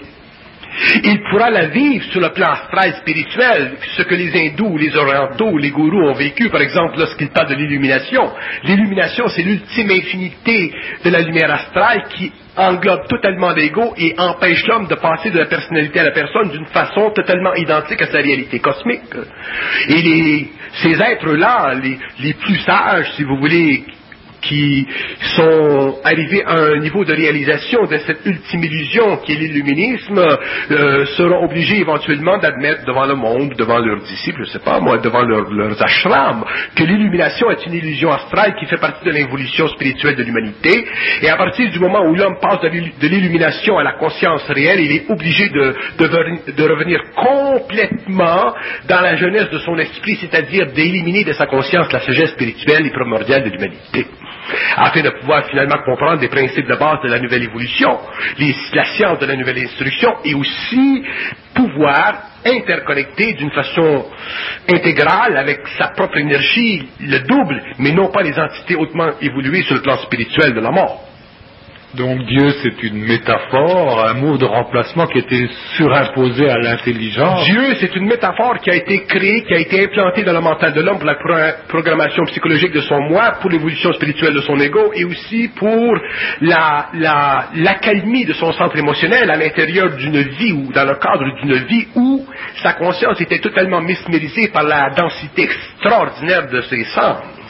Il pourra la vivre sur le plan astral spirituel, ce que les hindous, les orientaux, les gourous ont vécu, par exemple, lorsqu'ils parlent de l'illumination. L'illumination, c'est l'ultime infinité de la lumière astrale qui englobe totalement l'ego et empêche l'homme de passer de la personnalité à la personne d'une façon totalement identique à sa réalité cosmique. Et les, ces êtres-là, les, les plus sages, si vous voulez, qui sont arrivés à un niveau de réalisation de cette ultime illusion qui est l'illuminisme, euh, seront obligés éventuellement d'admettre devant le monde, devant leurs disciples, je ne sais pas moi, devant leur, leurs ashrams, que l'illumination est une illusion astrale qui fait partie de l'évolution spirituelle de l'humanité, et à partir du moment où l'homme passe de l'illumination à la conscience réelle, il est obligé de, de, de revenir complètement dans la jeunesse de son esprit, c'est-à-dire d'éliminer de sa conscience la sagesse spirituelle et primordiale de l'humanité, afin de pouvoir finalement comprendre les principes de base de la nouvelle évolution, les, la science de la nouvelle instruction, et aussi pouvoir interconnecter d'une façon intégrale avec sa propre énergie, le double, mais non pas les entités hautement évoluées sur le plan spirituel de la mort. Donc Dieu, c'est une métaphore, un mot de remplacement qui a été surimposé à l'intelligence. Dieu, c'est une métaphore qui a été créée, qui a été implantée dans le mental de l'homme pour la pro- programmation psychologique de son moi, pour l'évolution spirituelle de son ego, et aussi pour la, la, l'accalmie de son centre émotionnel à l'intérieur d'une vie, ou dans le cadre d'une vie où sa conscience était totalement mesmérisée par la densité extraordinaire de ses sens.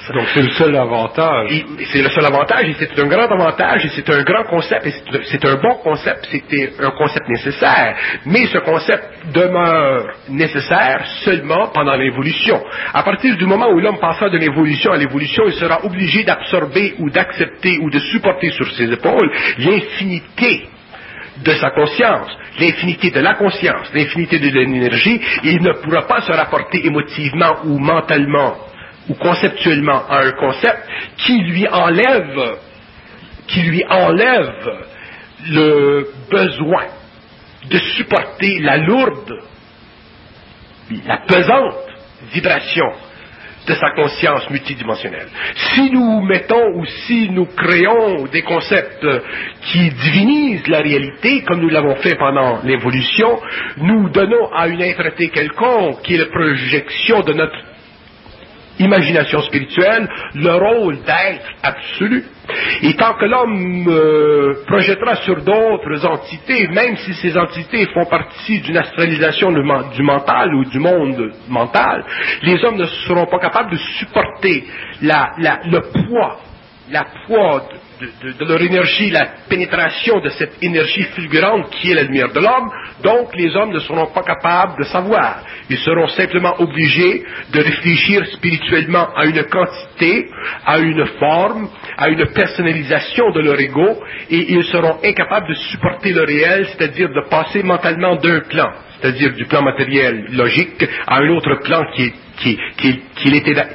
Donc c'est le seul avantage. Et c'est le seul avantage, et c'est un grand avantage, et c'est un grand concept, et c'est, c'est un bon concept, c'était un concept nécessaire. Mais ce concept demeure nécessaire seulement pendant l'évolution. À partir du moment où l'homme passera de l'évolution à l'évolution, il sera obligé d'absorber ou d'accepter ou de supporter sur ses épaules l'infinité de sa conscience, l'infinité de la conscience, l'infinité de l'énergie. Il ne pourra pas se rapporter émotivement ou mentalement ou conceptuellement à un concept qui lui enlève, qui lui enlève le besoin de supporter la lourde, la pesante vibration de sa conscience multidimensionnelle. Si nous mettons ou si nous créons des concepts qui divinisent la réalité, comme nous l'avons fait pendant l'évolution, nous donnons à une êtreté quelconque, qui est la projection de notre imagination spirituelle, le rôle d'être absolu. Et tant que l'homme euh, projettera sur d'autres entités, même si ces entités font partie d'une astralisation du, du mental ou du monde mental, les hommes ne seront pas capables de supporter la, la, le poids, la poids de, de, de leur énergie, la pénétration de cette énergie fulgurante qui est la lumière de l'homme. Donc les hommes ne seront pas capables de savoir. Ils seront simplement obligés de réfléchir spirituellement à une quantité, à une forme, à une personnalisation de leur ego, et ils seront incapables de supporter le réel, c'est-à-dire de passer mentalement d'un plan, c'est-à-dire du plan matériel logique, à un autre plan qui est qui, qui, qui l'état,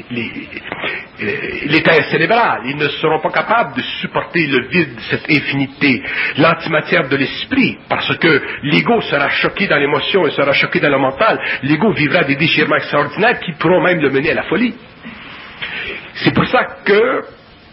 l'état cérébral. Ils ne seront pas capables de supporter le vide de cette infinité, l'antimatière de l'esprit, parce que l'ego sera choqué dans l'émotion et sera choqué dans le mental. L'ego vivra des déchirements extraordinaires qui pourront même le mener à la folie. C'est pour ça que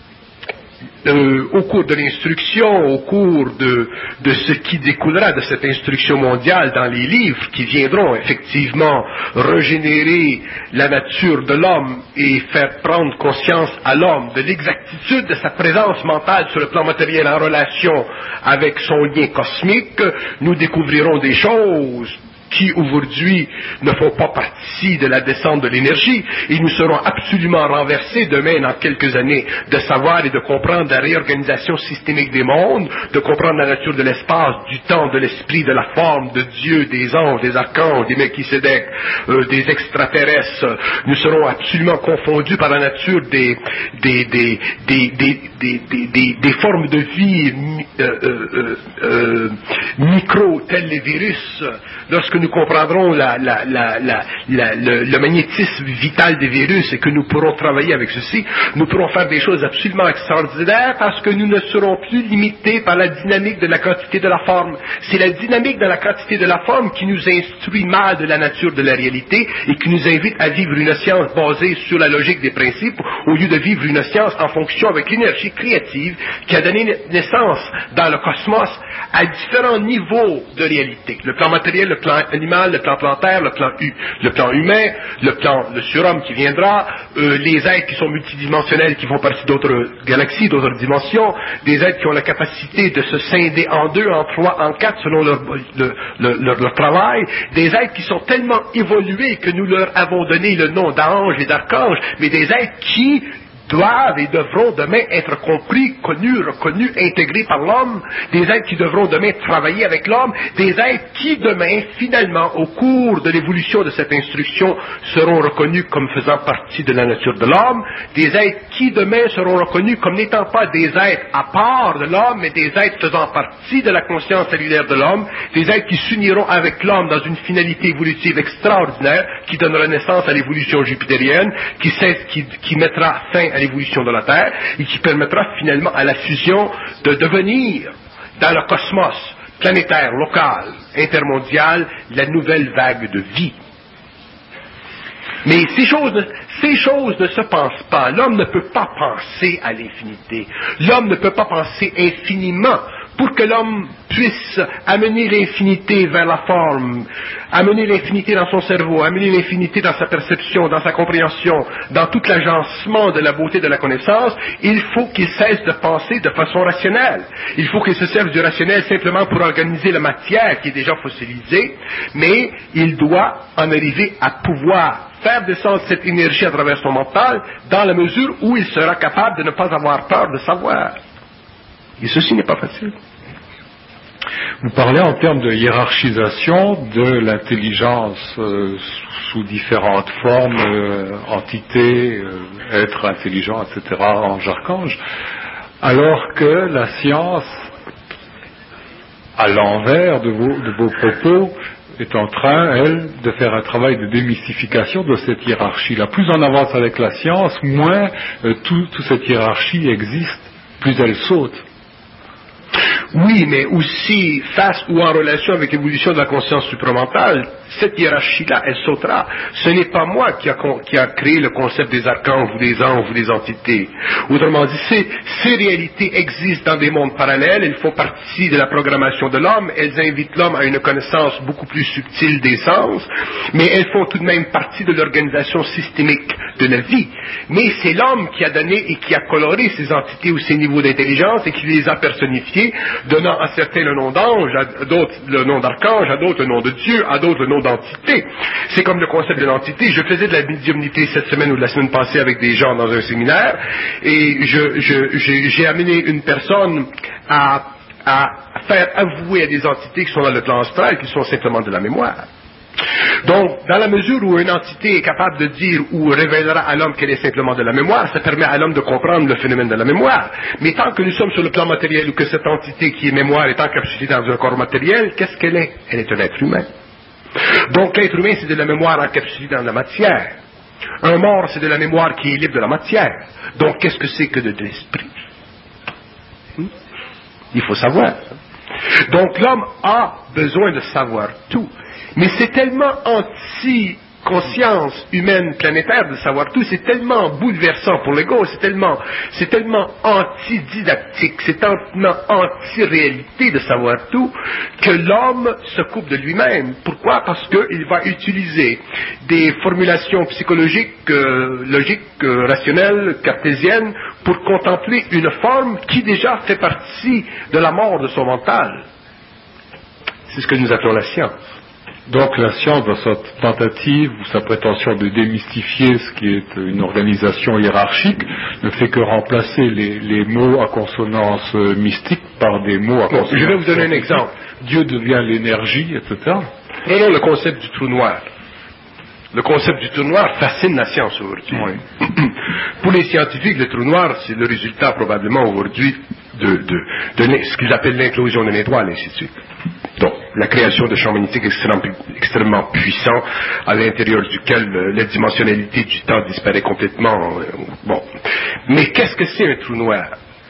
Euh, au cours de l'instruction, au cours de, de ce qui découlera de cette instruction mondiale dans les livres qui viendront effectivement régénérer la nature de l'homme et faire prendre conscience à l'homme de l'exactitude de sa présence mentale sur le plan matériel en relation avec son lien cosmique, nous découvrirons des choses qui aujourd'hui ne font pas partie de la descente de l'énergie, et nous serons absolument renversés demain dans quelques années de savoir et de comprendre la réorganisation systémique des mondes, de comprendre la nature de l'espace, du temps, de l'esprit, de la forme, de Dieu, des anges, des archanges, des Melchisédek, euh, des extraterrestres. Nous serons absolument confondus par la nature des, des, des, des, des, des, des, des, des formes de vie euh, euh, euh, micro, telles les virus. Lorsque nous comprendrons la, la, la, la, la, le, le magnétisme vital des virus et que nous pourrons travailler avec ceci, nous pourrons faire des choses absolument extraordinaires parce que nous ne serons plus limités par la dynamique de la quantité de la forme. C'est la dynamique de la quantité de la forme qui nous instruit mal de la nature de la réalité et qui nous invite à vivre une science basée sur la logique des principes au lieu de vivre une science en fonction avec l'énergie créative qui a donné naissance dans le cosmos à différents niveaux de réalité. Le plan matériel, le plan animal, le plan plantaire, le plan, hu- le plan humain, le plan, le surhomme qui viendra, euh, les êtres qui sont multidimensionnels, qui font partie d'autres galaxies, d'autres dimensions, des êtres qui ont la capacité de se scinder en deux, en trois, en quatre, selon leur, le, le, leur, leur travail, des êtres qui sont tellement évolués que nous leur avons donné le nom d'anges et d'archanges, mais des êtres qui doivent et devront demain être compris, connus, reconnus, intégrés par l'homme, des êtres qui devront demain travailler avec l'homme, des êtres qui demain, finalement, au cours de l'évolution de cette instruction, seront reconnus comme faisant partie de la nature de l'homme, des êtres qui demain seront reconnus comme n'étant pas des êtres à part de l'homme, mais des êtres faisant partie de la conscience cellulaire de l'homme, des êtres qui s'uniront avec l'homme dans une finalité évolutive extraordinaire, qui donnera naissance à l'évolution jupitérienne, qui, cesse, qui, qui mettra fin à l'évolution de la Terre et qui permettra finalement à la fusion de devenir dans le cosmos planétaire, local, intermondial, la nouvelle vague de vie. Mais ces choses, ces choses ne se pensent pas. L'homme ne peut pas penser à l'infinité. L'homme ne peut pas penser infiniment pour que l'homme puisse amener l'infinité vers la forme, amener l'infinité dans son cerveau, amener l'infinité dans sa perception, dans sa compréhension, dans tout l'agencement de la beauté de la connaissance, il faut qu'il cesse de penser de façon rationnelle. Il faut qu'il se serve du rationnel simplement pour organiser la matière qui est déjà fossilisée, mais il doit en arriver à pouvoir faire descendre cette énergie à travers son mental dans la mesure où il sera capable de ne pas avoir peur de savoir. Et ceci n'est pas facile. Vous parlez en termes de hiérarchisation de l'intelligence euh, sous différentes formes, euh, entités, euh, êtres intelligents, et cetera, ange, archange, alors que la science, à l'envers de vos, de vos propos, est en train, elle, de faire un travail de démystification de cette hiérarchie-là. Plus on avance avec la science, moins euh, tout, toute cette hiérarchie existe, plus elle saute. Oui, mais aussi face ou en relation avec l'évolution de la conscience supramentale, cette hiérarchie-là, elle sautera. Ce n'est pas moi qui a, qui a créé le concept des archanges ou des anges ou des entités. Autrement dit, ces, ces réalités existent dans des mondes parallèles, elles font partie de la programmation de l'homme, elles invitent l'homme à une connaissance beaucoup plus subtile des sens, mais elles font tout de même partie de l'organisation systémique de la vie. Mais c'est l'homme qui a donné et qui a coloré ces entités ou ces niveaux d'intelligence et qui les a personnifiés, donnant à certains le nom d'ange, à d'autres le nom d'archange, à d'autres le nom de Dieu, à d'autres le nom d'entité. C'est comme le concept de l'entité. Je faisais de la médiumnité cette semaine ou la semaine passée avec des gens dans un séminaire et je, je, j'ai, j'ai amené une personne à, à faire avouer à des entités qui sont dans le plan astral, qui sont simplement de la mémoire. Donc, dans la mesure où une entité est capable de dire ou révélera à l'homme qu'elle est simplement de la mémoire, ça permet à l'homme de comprendre le phénomène de la mémoire. Mais tant que nous sommes sur le plan matériel ou que cette entité qui est mémoire est encapsulée dans un corps matériel, qu'est-ce qu'elle est? Elle est un être humain. Donc, l'être humain, c'est de la mémoire encapsulée dans la matière. Un mort, c'est de la mémoire qui est libre de la matière. Donc, qu'est-ce que c'est que de, de l'esprit? Hmm? Il faut savoir. Donc, l'homme a besoin de savoir tout. Mais c'est tellement anti-conscience humaine planétaire de savoir tout, c'est tellement bouleversant pour l'ego, c'est tellement, c'est tellement anti-didactique, c'est tellement anti-réalité de savoir tout, que l'homme se coupe de lui-même. Pourquoi? Parce qu'il va utiliser des formulations psychologiques, euh, logiques, euh, rationnelles, cartésiennes, pour contempler une forme qui déjà fait partie de la mort de son mental. C'est ce que nous appelons la science. Donc la science, dans sa tentative ou sa prétention de démystifier ce qui est une organisation hiérarchique, ne fait que remplacer les, les mots à consonance mystique par des mots à bon, consonance. Je vais vous donner un exemple. Dieu devient l'énergie, et cetera. Non, non, le concept du trou noir. Le concept du trou noir fascine la science aujourd'hui. Oui. Pour les scientifiques, le trou noir, c'est le résultat probablement aujourd'hui de, de, de ce qu'ils appellent l'implosion d'une étoile, et ainsi de suite. Donc, la création de champs magnétiques extrêmement, extrêmement puissants, à l'intérieur duquel euh, la dimensionnalité du temps disparaît complètement. Euh, bon. Mais qu'est-ce que c'est un trou noir?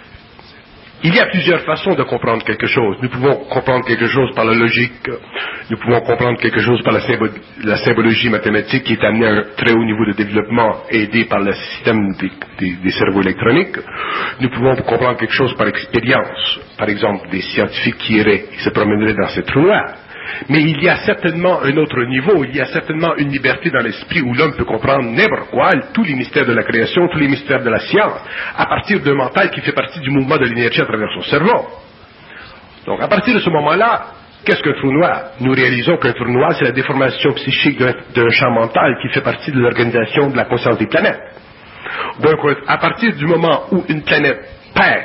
Il y a plusieurs façons de comprendre quelque chose. Nous pouvons comprendre quelque chose par la logique, nous pouvons comprendre quelque chose par la, symbol- la symbologie mathématique qui est amenée à un très haut niveau de développement aidé par le système des, des, des cerveaux électroniques. Nous pouvons comprendre quelque chose par expérience, par exemple des scientifiques qui iraient, qui se promèneraient dans ces trous noirs. Mais il y a certainement un autre niveau, il y a certainement une liberté dans l'esprit où l'homme peut comprendre n'importe quoi, tous les mystères de la création, tous les mystères de la science, à partir d'un mental qui fait partie du mouvement de l'énergie à travers son cerveau. Donc à partir de ce moment-là, qu'est-ce qu'un trou noir? Nous réalisons qu'un trou noir, c'est la déformation psychique d'un, d'un champ mental qui fait partie de l'organisation de la conscience des planètes. Donc à partir du moment où une planète perd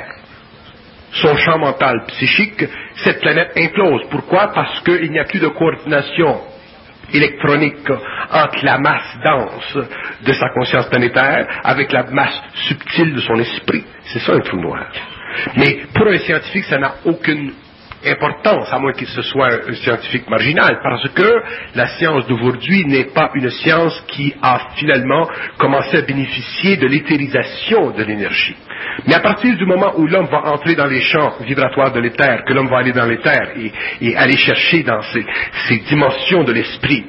son champ mental psychique, cette planète implose. Pourquoi? Parce qu'il n'y a plus de coordination électronique entre la masse dense de sa conscience planétaire avec la masse subtile de son esprit. C'est ça un trou noir. Mais pour un scientifique, ça n'a aucune importance, à moins qu'il se soit un scientifique marginal, parce que la science d'aujourd'hui n'est pas une science qui a finalement commencé à bénéficier de l'éthérisation de l'énergie. Mais à partir du moment où l'homme va entrer dans les champs vibratoires de l'éther, que l'homme va aller dans l'éther et, et aller chercher dans ces, ces dimensions de l'esprit,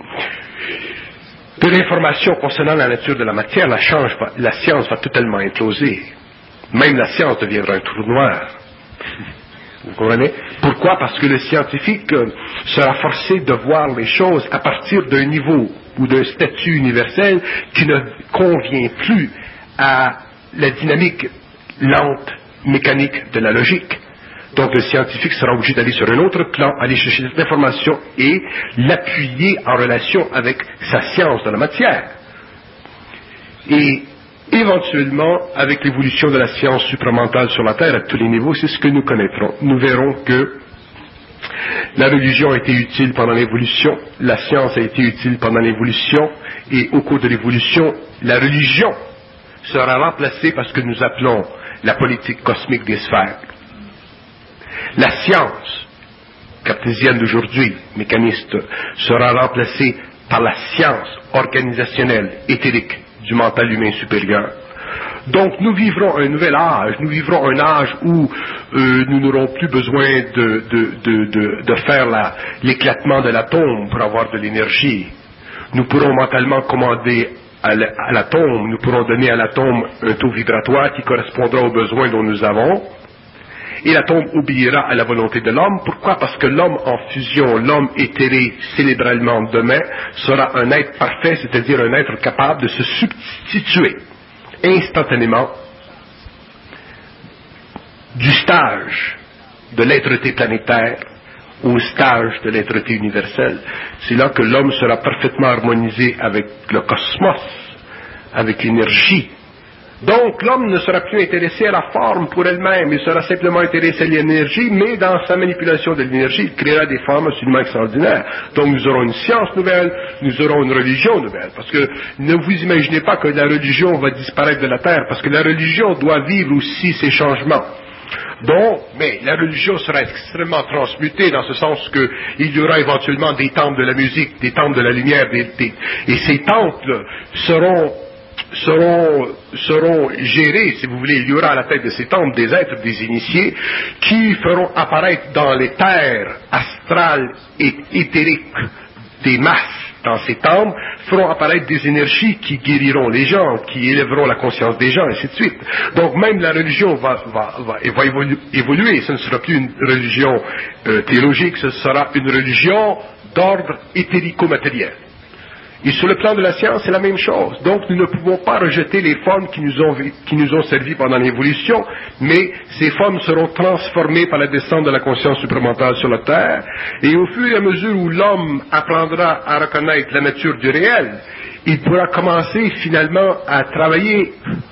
de l'information concernant la nature de la matière, la, change, la science va totalement imploser. Même la science deviendra un trou noir. Vous comprenez? Pourquoi? Parce que le scientifique euh, sera forcé de voir les choses à partir d'un niveau ou d'un statut universel qui ne convient plus à la dynamique lente, mécanique de la logique. Donc le scientifique sera obligé d'aller sur un autre plan, aller chercher cette information et l'appuyer en relation avec sa science de la matière. Et éventuellement, avec l'évolution de la science supramentale sur la Terre à tous les niveaux, c'est ce que nous connaîtrons. Nous verrons que la religion a été utile pendant l'évolution, la science a été utile pendant l'évolution, et au cours de l'évolution, la religion sera remplacée par ce que nous appelons la politique cosmique des sphères. La science cartésienne d'aujourd'hui, mécaniste, sera remplacée par la science organisationnelle, éthérique, du mental humain supérieur. Donc nous vivrons un nouvel âge, nous vivrons un âge où euh, nous n'aurons plus besoin de, de, de, de, de faire la, l'éclatement de l'atome pour avoir de l'énergie. Nous pourrons mentalement commander à l'atome, nous pourrons donner à l'atome un taux vibratoire qui correspondra aux besoins dont nous avons. Et l'atome obéira à la volonté de l'homme. Pourquoi? Parce que l'homme en fusion, l'homme éthéré cérébralement demain, sera un être parfait, c'est-à-dire un être capable de se substituer instantanément du stage de l'être-té planétaire au stage de l'être-té universel. C'est là que l'homme sera parfaitement harmonisé avec le cosmos, avec l'énergie. Donc l'homme ne sera plus intéressé à la forme pour elle-même, il sera simplement intéressé à l'énergie, mais dans sa manipulation de l'énergie, il créera des formes absolument extraordinaires. Donc nous aurons une science nouvelle, nous aurons une religion nouvelle, parce que ne vous imaginez pas que la religion va disparaître de la terre, parce que la religion doit vivre aussi ces changements. Donc, mais la religion sera extrêmement transmutée dans ce sens qu'il y aura éventuellement des temples de la musique, des temples de la lumière, des, des, et ces temples seront seront, seront gérés, si vous voulez, il y aura à la tête de ces temples des êtres, des initiés, qui feront apparaître dans les terres astrales et éthériques des masses dans ces temples, feront apparaître des énergies qui guériront les gens, qui élèveront la conscience des gens, et ainsi de suite. Donc même la religion va, va, va, va évolu- évoluer, ce ne sera plus une religion euh, théologique, ce sera une religion d'ordre éthérico-matériel. Et sur le plan de la science, c'est la même chose. Donc, nous ne pouvons pas rejeter les formes qui nous ont, qui nous ont servi pendant l'évolution, mais ces formes seront transformées par la descente de la conscience supramentale sur la Terre. Et au fur et à mesure où l'homme apprendra à reconnaître la nature du réel, il pourra commencer finalement à travailler,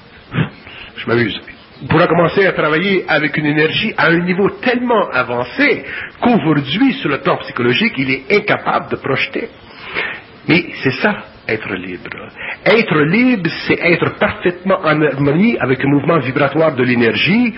je m'amuse, il pourra commencer à travailler avec une énergie à un niveau tellement avancé qu'aujourd'hui, sur le plan psychologique, il est incapable de projeter. Mais c'est ça, être libre. Être libre, c'est être parfaitement en harmonie avec un mouvement vibratoire de l'énergie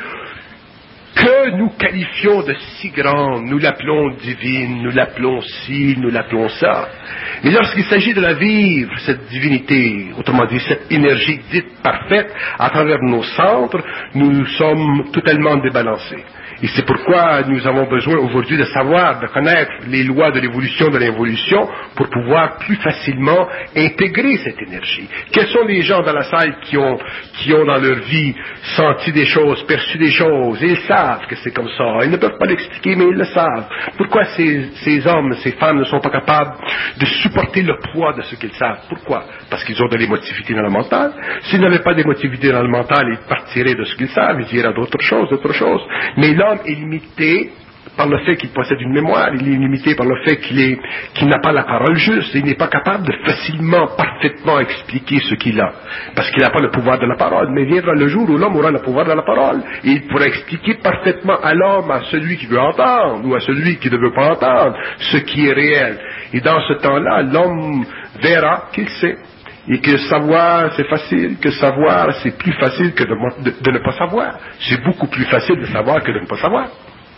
que nous qualifions de si grand, nous l'appelons divine, nous l'appelons ci, nous l'appelons ça. Mais lorsqu'il s'agit de la vivre, cette divinité, autrement dit cette énergie dite parfaite, à travers nos centres, nous sommes totalement débalancés. Et c'est pourquoi nous avons besoin aujourd'hui de savoir, de connaître les lois de l'évolution, de l'involution, pour pouvoir plus facilement intégrer cette énergie. Quels sont les gens dans la salle qui ont, qui ont dans leur vie senti des choses, perçu des choses, et ils savent que c'est comme ça. Ils ne peuvent pas l'expliquer, mais ils le savent. Pourquoi ces, ces hommes, ces femmes ne sont pas capables de supporter le poids de ce qu'ils savent? Pourquoi? Parce qu'ils ont de l'émotivité dans le mental. S'ils n'avaient pas d'émotivité dans le mental, ils partiraient de ce qu'ils savent, ils iraient à d'autres choses, d'autres choses. Mais là, l'homme est limité par le fait qu'il possède une mémoire, il est limité par le fait qu'il est, qu'il n'a pas la parole juste, il n'est pas capable de facilement, parfaitement expliquer ce qu'il a, parce qu'il n'a pas le pouvoir de la parole. Mais viendra le jour où l'homme aura le pouvoir de la parole, et il pourra expliquer parfaitement à l'homme, à celui qui veut entendre, ou à celui qui ne veut pas entendre, ce qui est réel. Et dans ce temps-là, l'homme verra qu'il sait. Et que savoir, c'est facile, que savoir, c'est plus facile que de, de, de ne pas savoir. C'est beaucoup plus facile de savoir que de ne pas savoir.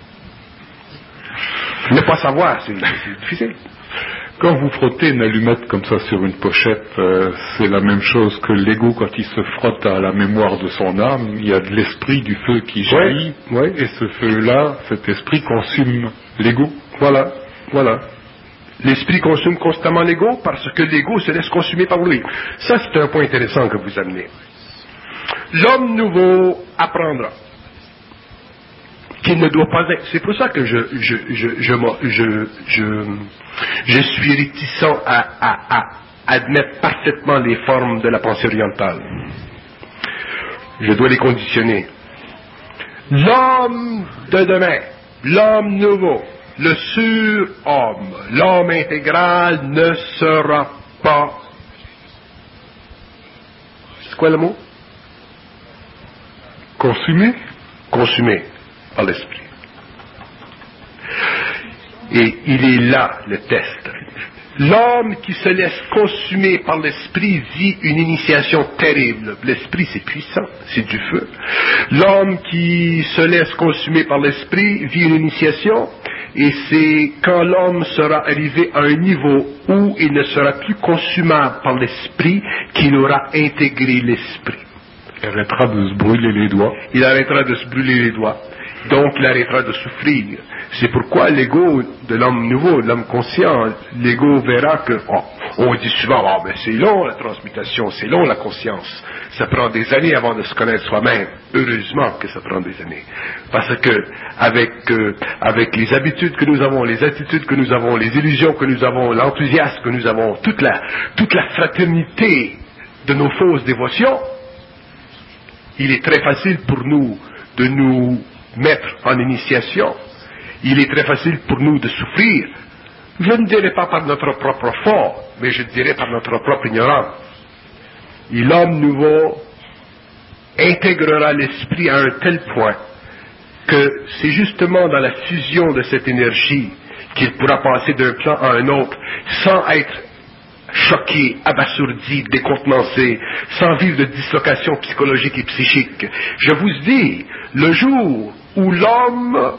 Ne pas savoir, c'est, c'est difficile. Quand vous frottez une allumette comme ça sur une pochette, euh, c'est la même chose que l'ego quand il se frotte à la mémoire de son âme. Il y a de l'esprit du feu qui jaillit, oui, oui. Et ce feu-là, cet esprit consume l'ego. Voilà, voilà. L'esprit consomme constamment l'ego parce que l'ego se laisse consumer par lui. Ça, c'est un point intéressant que vous amenez. L'homme nouveau apprendra. qu'il ne doit pas être. C'est pour ça que je, je, je, je, je, je, je suis réticent à, à, à admettre parfaitement les formes de la pensée orientale. Je dois les conditionner. L'homme de demain, l'homme nouveau, le surhomme, l'homme intégral ne sera pas... C'est quoi le mot? Consumé? Consumé par l'esprit. Et il est là le test. L'homme qui se laisse consumer par l'esprit vit une initiation terrible. L'esprit, c'est puissant, c'est du feu. L'homme qui se laisse consumer par l'esprit vit une initiation, et c'est quand l'homme sera arrivé à un niveau où il ne sera plus consumable par l'esprit qu'il aura intégré l'esprit. Il arrêtera de se brûler les doigts. Il arrêtera de se brûler les doigts. Donc, il arrêtera de souffrir. C'est pourquoi l'ego de l'homme nouveau, de l'homme conscient, l'ego verra que, oh, on dit souvent, oh, ben c'est long la transmutation, c'est long la conscience. Ça prend des années avant de se connaître soi-même. Heureusement que ça prend des années. Parce que, avec, euh, avec les habitudes que nous avons, les attitudes que nous avons, les illusions que nous avons, l'enthousiasme que nous avons, toute la, toute la fraternité de nos fausses dévotions, il est très facile pour nous de nous mettre en initiation. Il est très facile pour nous de souffrir. Je ne dirais pas par notre propre fort, mais je dirais par notre propre ignorance. Et l'homme nouveau intégrera l'esprit à un tel point que c'est justement dans la fusion de cette énergie qu'il pourra passer d'un plan à un autre sans être choqué, abasourdi, décontenancé, sans vivre de dislocation psychologique et psychique. Je vous dis, le jour où l'homme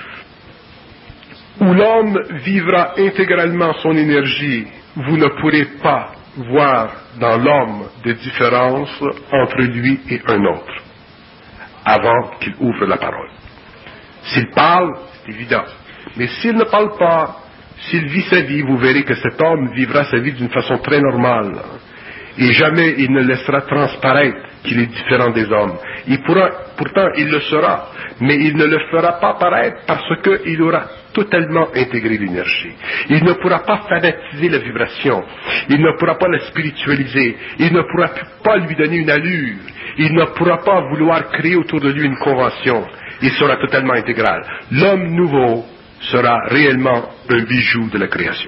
où l'homme vivra intégralement son énergie, vous ne pourrez pas voir dans l'homme de différence entre lui et un autre, avant qu'il ouvre la parole. S'il parle, c'est évident. Mais s'il ne parle pas, s'il vit sa vie, vous verrez que cet homme vivra sa vie d'une façon très normale. Et jamais il ne laissera transparaître qu'il est différent des hommes. Il pourra, pourtant il le sera, mais il ne le fera pas paraître parce qu'il aura totalement intégré l'énergie. Il ne pourra pas fanatiser la vibration, il ne pourra pas la spiritualiser, il ne pourra pas lui donner une allure, il ne pourra pas vouloir créer autour de lui une convention. Il sera totalement intégral. L'homme nouveau sera réellement un bijou de la création.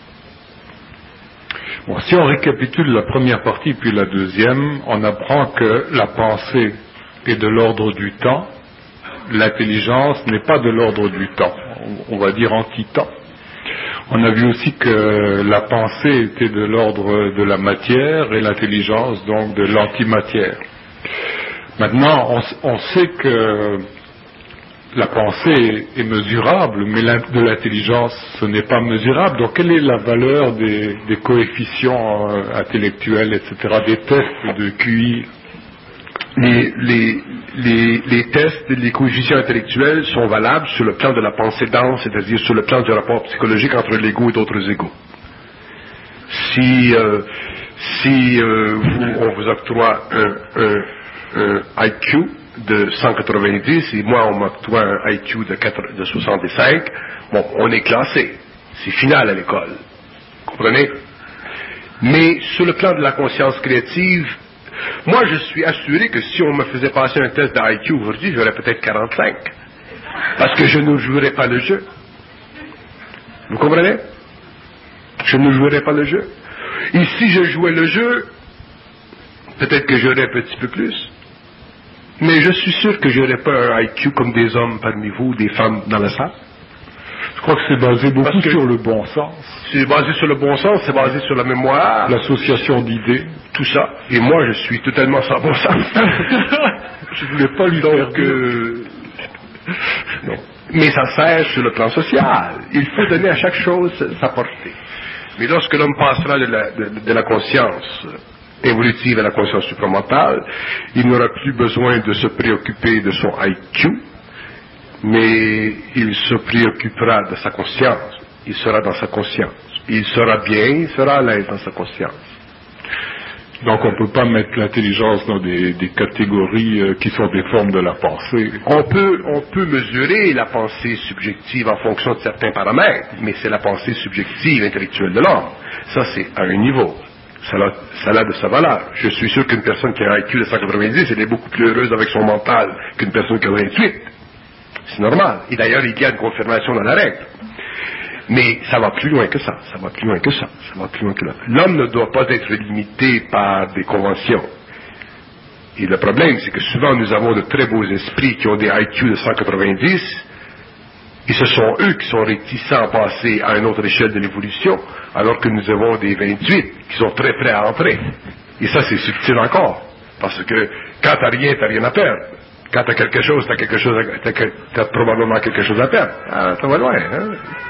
Bon, si on récapitule la première partie puis la deuxième, on apprend que la pensée est de l'ordre du temps, l'intelligence n'est pas de l'ordre du temps, on va dire anti-temps. On a vu aussi que la pensée était de l'ordre de la matière et l'intelligence donc de l'antimatière. Maintenant, on, on sait que la pensée est mesurable, mais de l'intelligence, ce n'est pas mesurable. Donc, quelle est la valeur des, des coefficients euh, intellectuels, et cetera, des tests de Q I? Les, les, les, les tests, les coefficients intellectuels sont valables sur le plan de la pensée dense, c'est-à-dire sur le plan du rapport psychologique entre l'ego et d'autres égos. Si, euh, si euh, vous, on vous octroie un, un, un I Q de cent quatre-vingt-dix et moi on m'octroie un I Q de soixante-cinq, bon, on est classé. C'est final à l'école. Comprenez? Mais sur le plan de la conscience créative, moi je suis assuré que si on me faisait passer un test de I Q aujourd'hui, j'aurais peut-être quarante-cinq. Parce que je ne jouerais pas le jeu. Vous comprenez? Je ne jouerais pas le jeu. Et si je jouais le jeu, peut-être que j'aurais un petit peu plus. Mais je suis sûr que je n'aurais pas un I Q comme des hommes parmi vous, des femmes dans la salle. Je crois que c'est basé beaucoup sur le bon sens. C'est basé sur le bon sens, c'est basé sur la mémoire. L'association d'idées. Tout ça. Et moi, je suis totalement sans bon sens. Je voulais pas lui Donc, dire euh, non. Mais ça sert sur le plan social. Il faut donner à chaque chose sa portée. Mais lorsque l'homme passera de la, de, de la conscience évolutive à la conscience supramentale, il n'aura plus besoin de se préoccuper de son I Q, mais il se préoccupera de sa conscience. Il sera dans sa conscience. Il sera bien, il sera à l'aise dans sa conscience. Donc on ne peut pas mettre l'intelligence dans des, des catégories euh, qui sont des formes de la pensée. On peut, on peut mesurer la pensée subjective en fonction de certains paramètres, mais c'est la pensée subjective intellectuelle de l'homme. Ça, c'est à un niveau. Ça a, ça a de sa valeur. Je suis sûr qu'une personne qui a un I Q de cent quatre-vingt-dix, elle est beaucoup plus heureuse avec son mental qu'une personne qui a vingt-huit. C'est normal. Et d'ailleurs, il y a une confirmation dans la règle. Mais ça va plus loin que ça. Ça va plus loin que ça. Ça va plus loin que là. L'homme ne doit pas être limité par des conventions. Et le problème, c'est que souvent, nous avons de très beaux esprits qui ont des I Q de cent quatre-vingt-dix, et ce sont eux qui sont réticents à passer à une autre échelle de l'évolution, alors que nous avons des vingt-huit qui sont très prêts à entrer. Et ça, c'est subtil encore. Parce que quand t'as rien, t'as rien à perdre. Quand t'as quelque chose, t'as quelque chose, à, t'as, t'as probablement quelque chose à perdre. Ah, ça va loin, hein?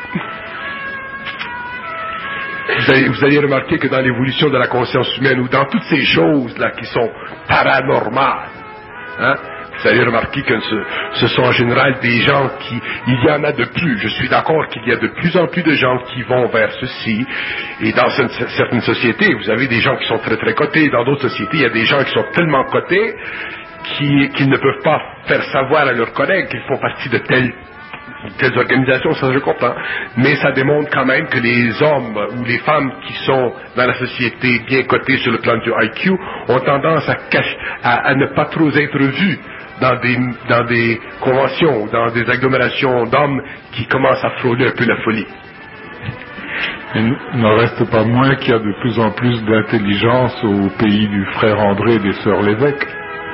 Vous allez, vous allez remarquer que dans l'évolution de la conscience humaine, ou dans toutes ces choses-là qui sont paranormales, hein, vous allez remarquer que ce, ce sont en général des gens qui... Il y en a de plus. Je suis d'accord qu'il y a de plus en plus de gens qui vont vers ceci. Et dans certaines sociétés, vous avez des gens qui sont très très cotés. Dans d'autres sociétés, il y a des gens qui sont tellement cotés qu'ils, qu'ils ne peuvent pas faire savoir à leurs collègues qu'ils font partie de telles, telles organisations. Ça, je comprends. Mais ça démontre quand même que les hommes ou les femmes qui sont dans la société bien cotés sur le plan du I Q ont tendance à, cacher, à, à ne pas trop être vus dans des, dans des conventions, dans des agglomérations d'hommes qui commencent à frôler un peu la folie. Il n'en reste pas moins qu'il y a de plus en plus d'intelligence au pays du frère André et des sœurs Lévesque.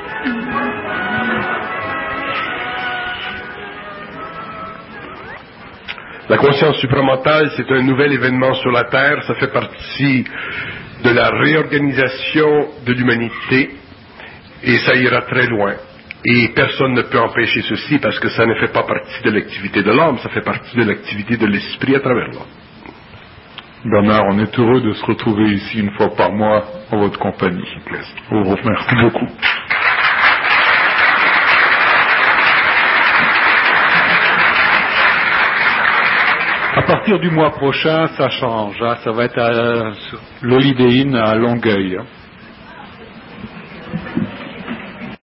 La conscience supramentale, c'est un nouvel événement sur la Terre. Ça fait partie de la réorganisation de l'humanité et ça ira très loin. Et personne ne peut empêcher ceci parce que ça ne fait pas partie de l'activité de l'homme, ça fait partie de l'activité de l'esprit à travers l'homme. Bernard, on est heureux de se retrouver ici une fois par mois en votre compagnie. On vous remercie beaucoup. À partir du mois prochain, ça change. Hein, ça va être à l'Holiday Inn à Longueuil. Hein.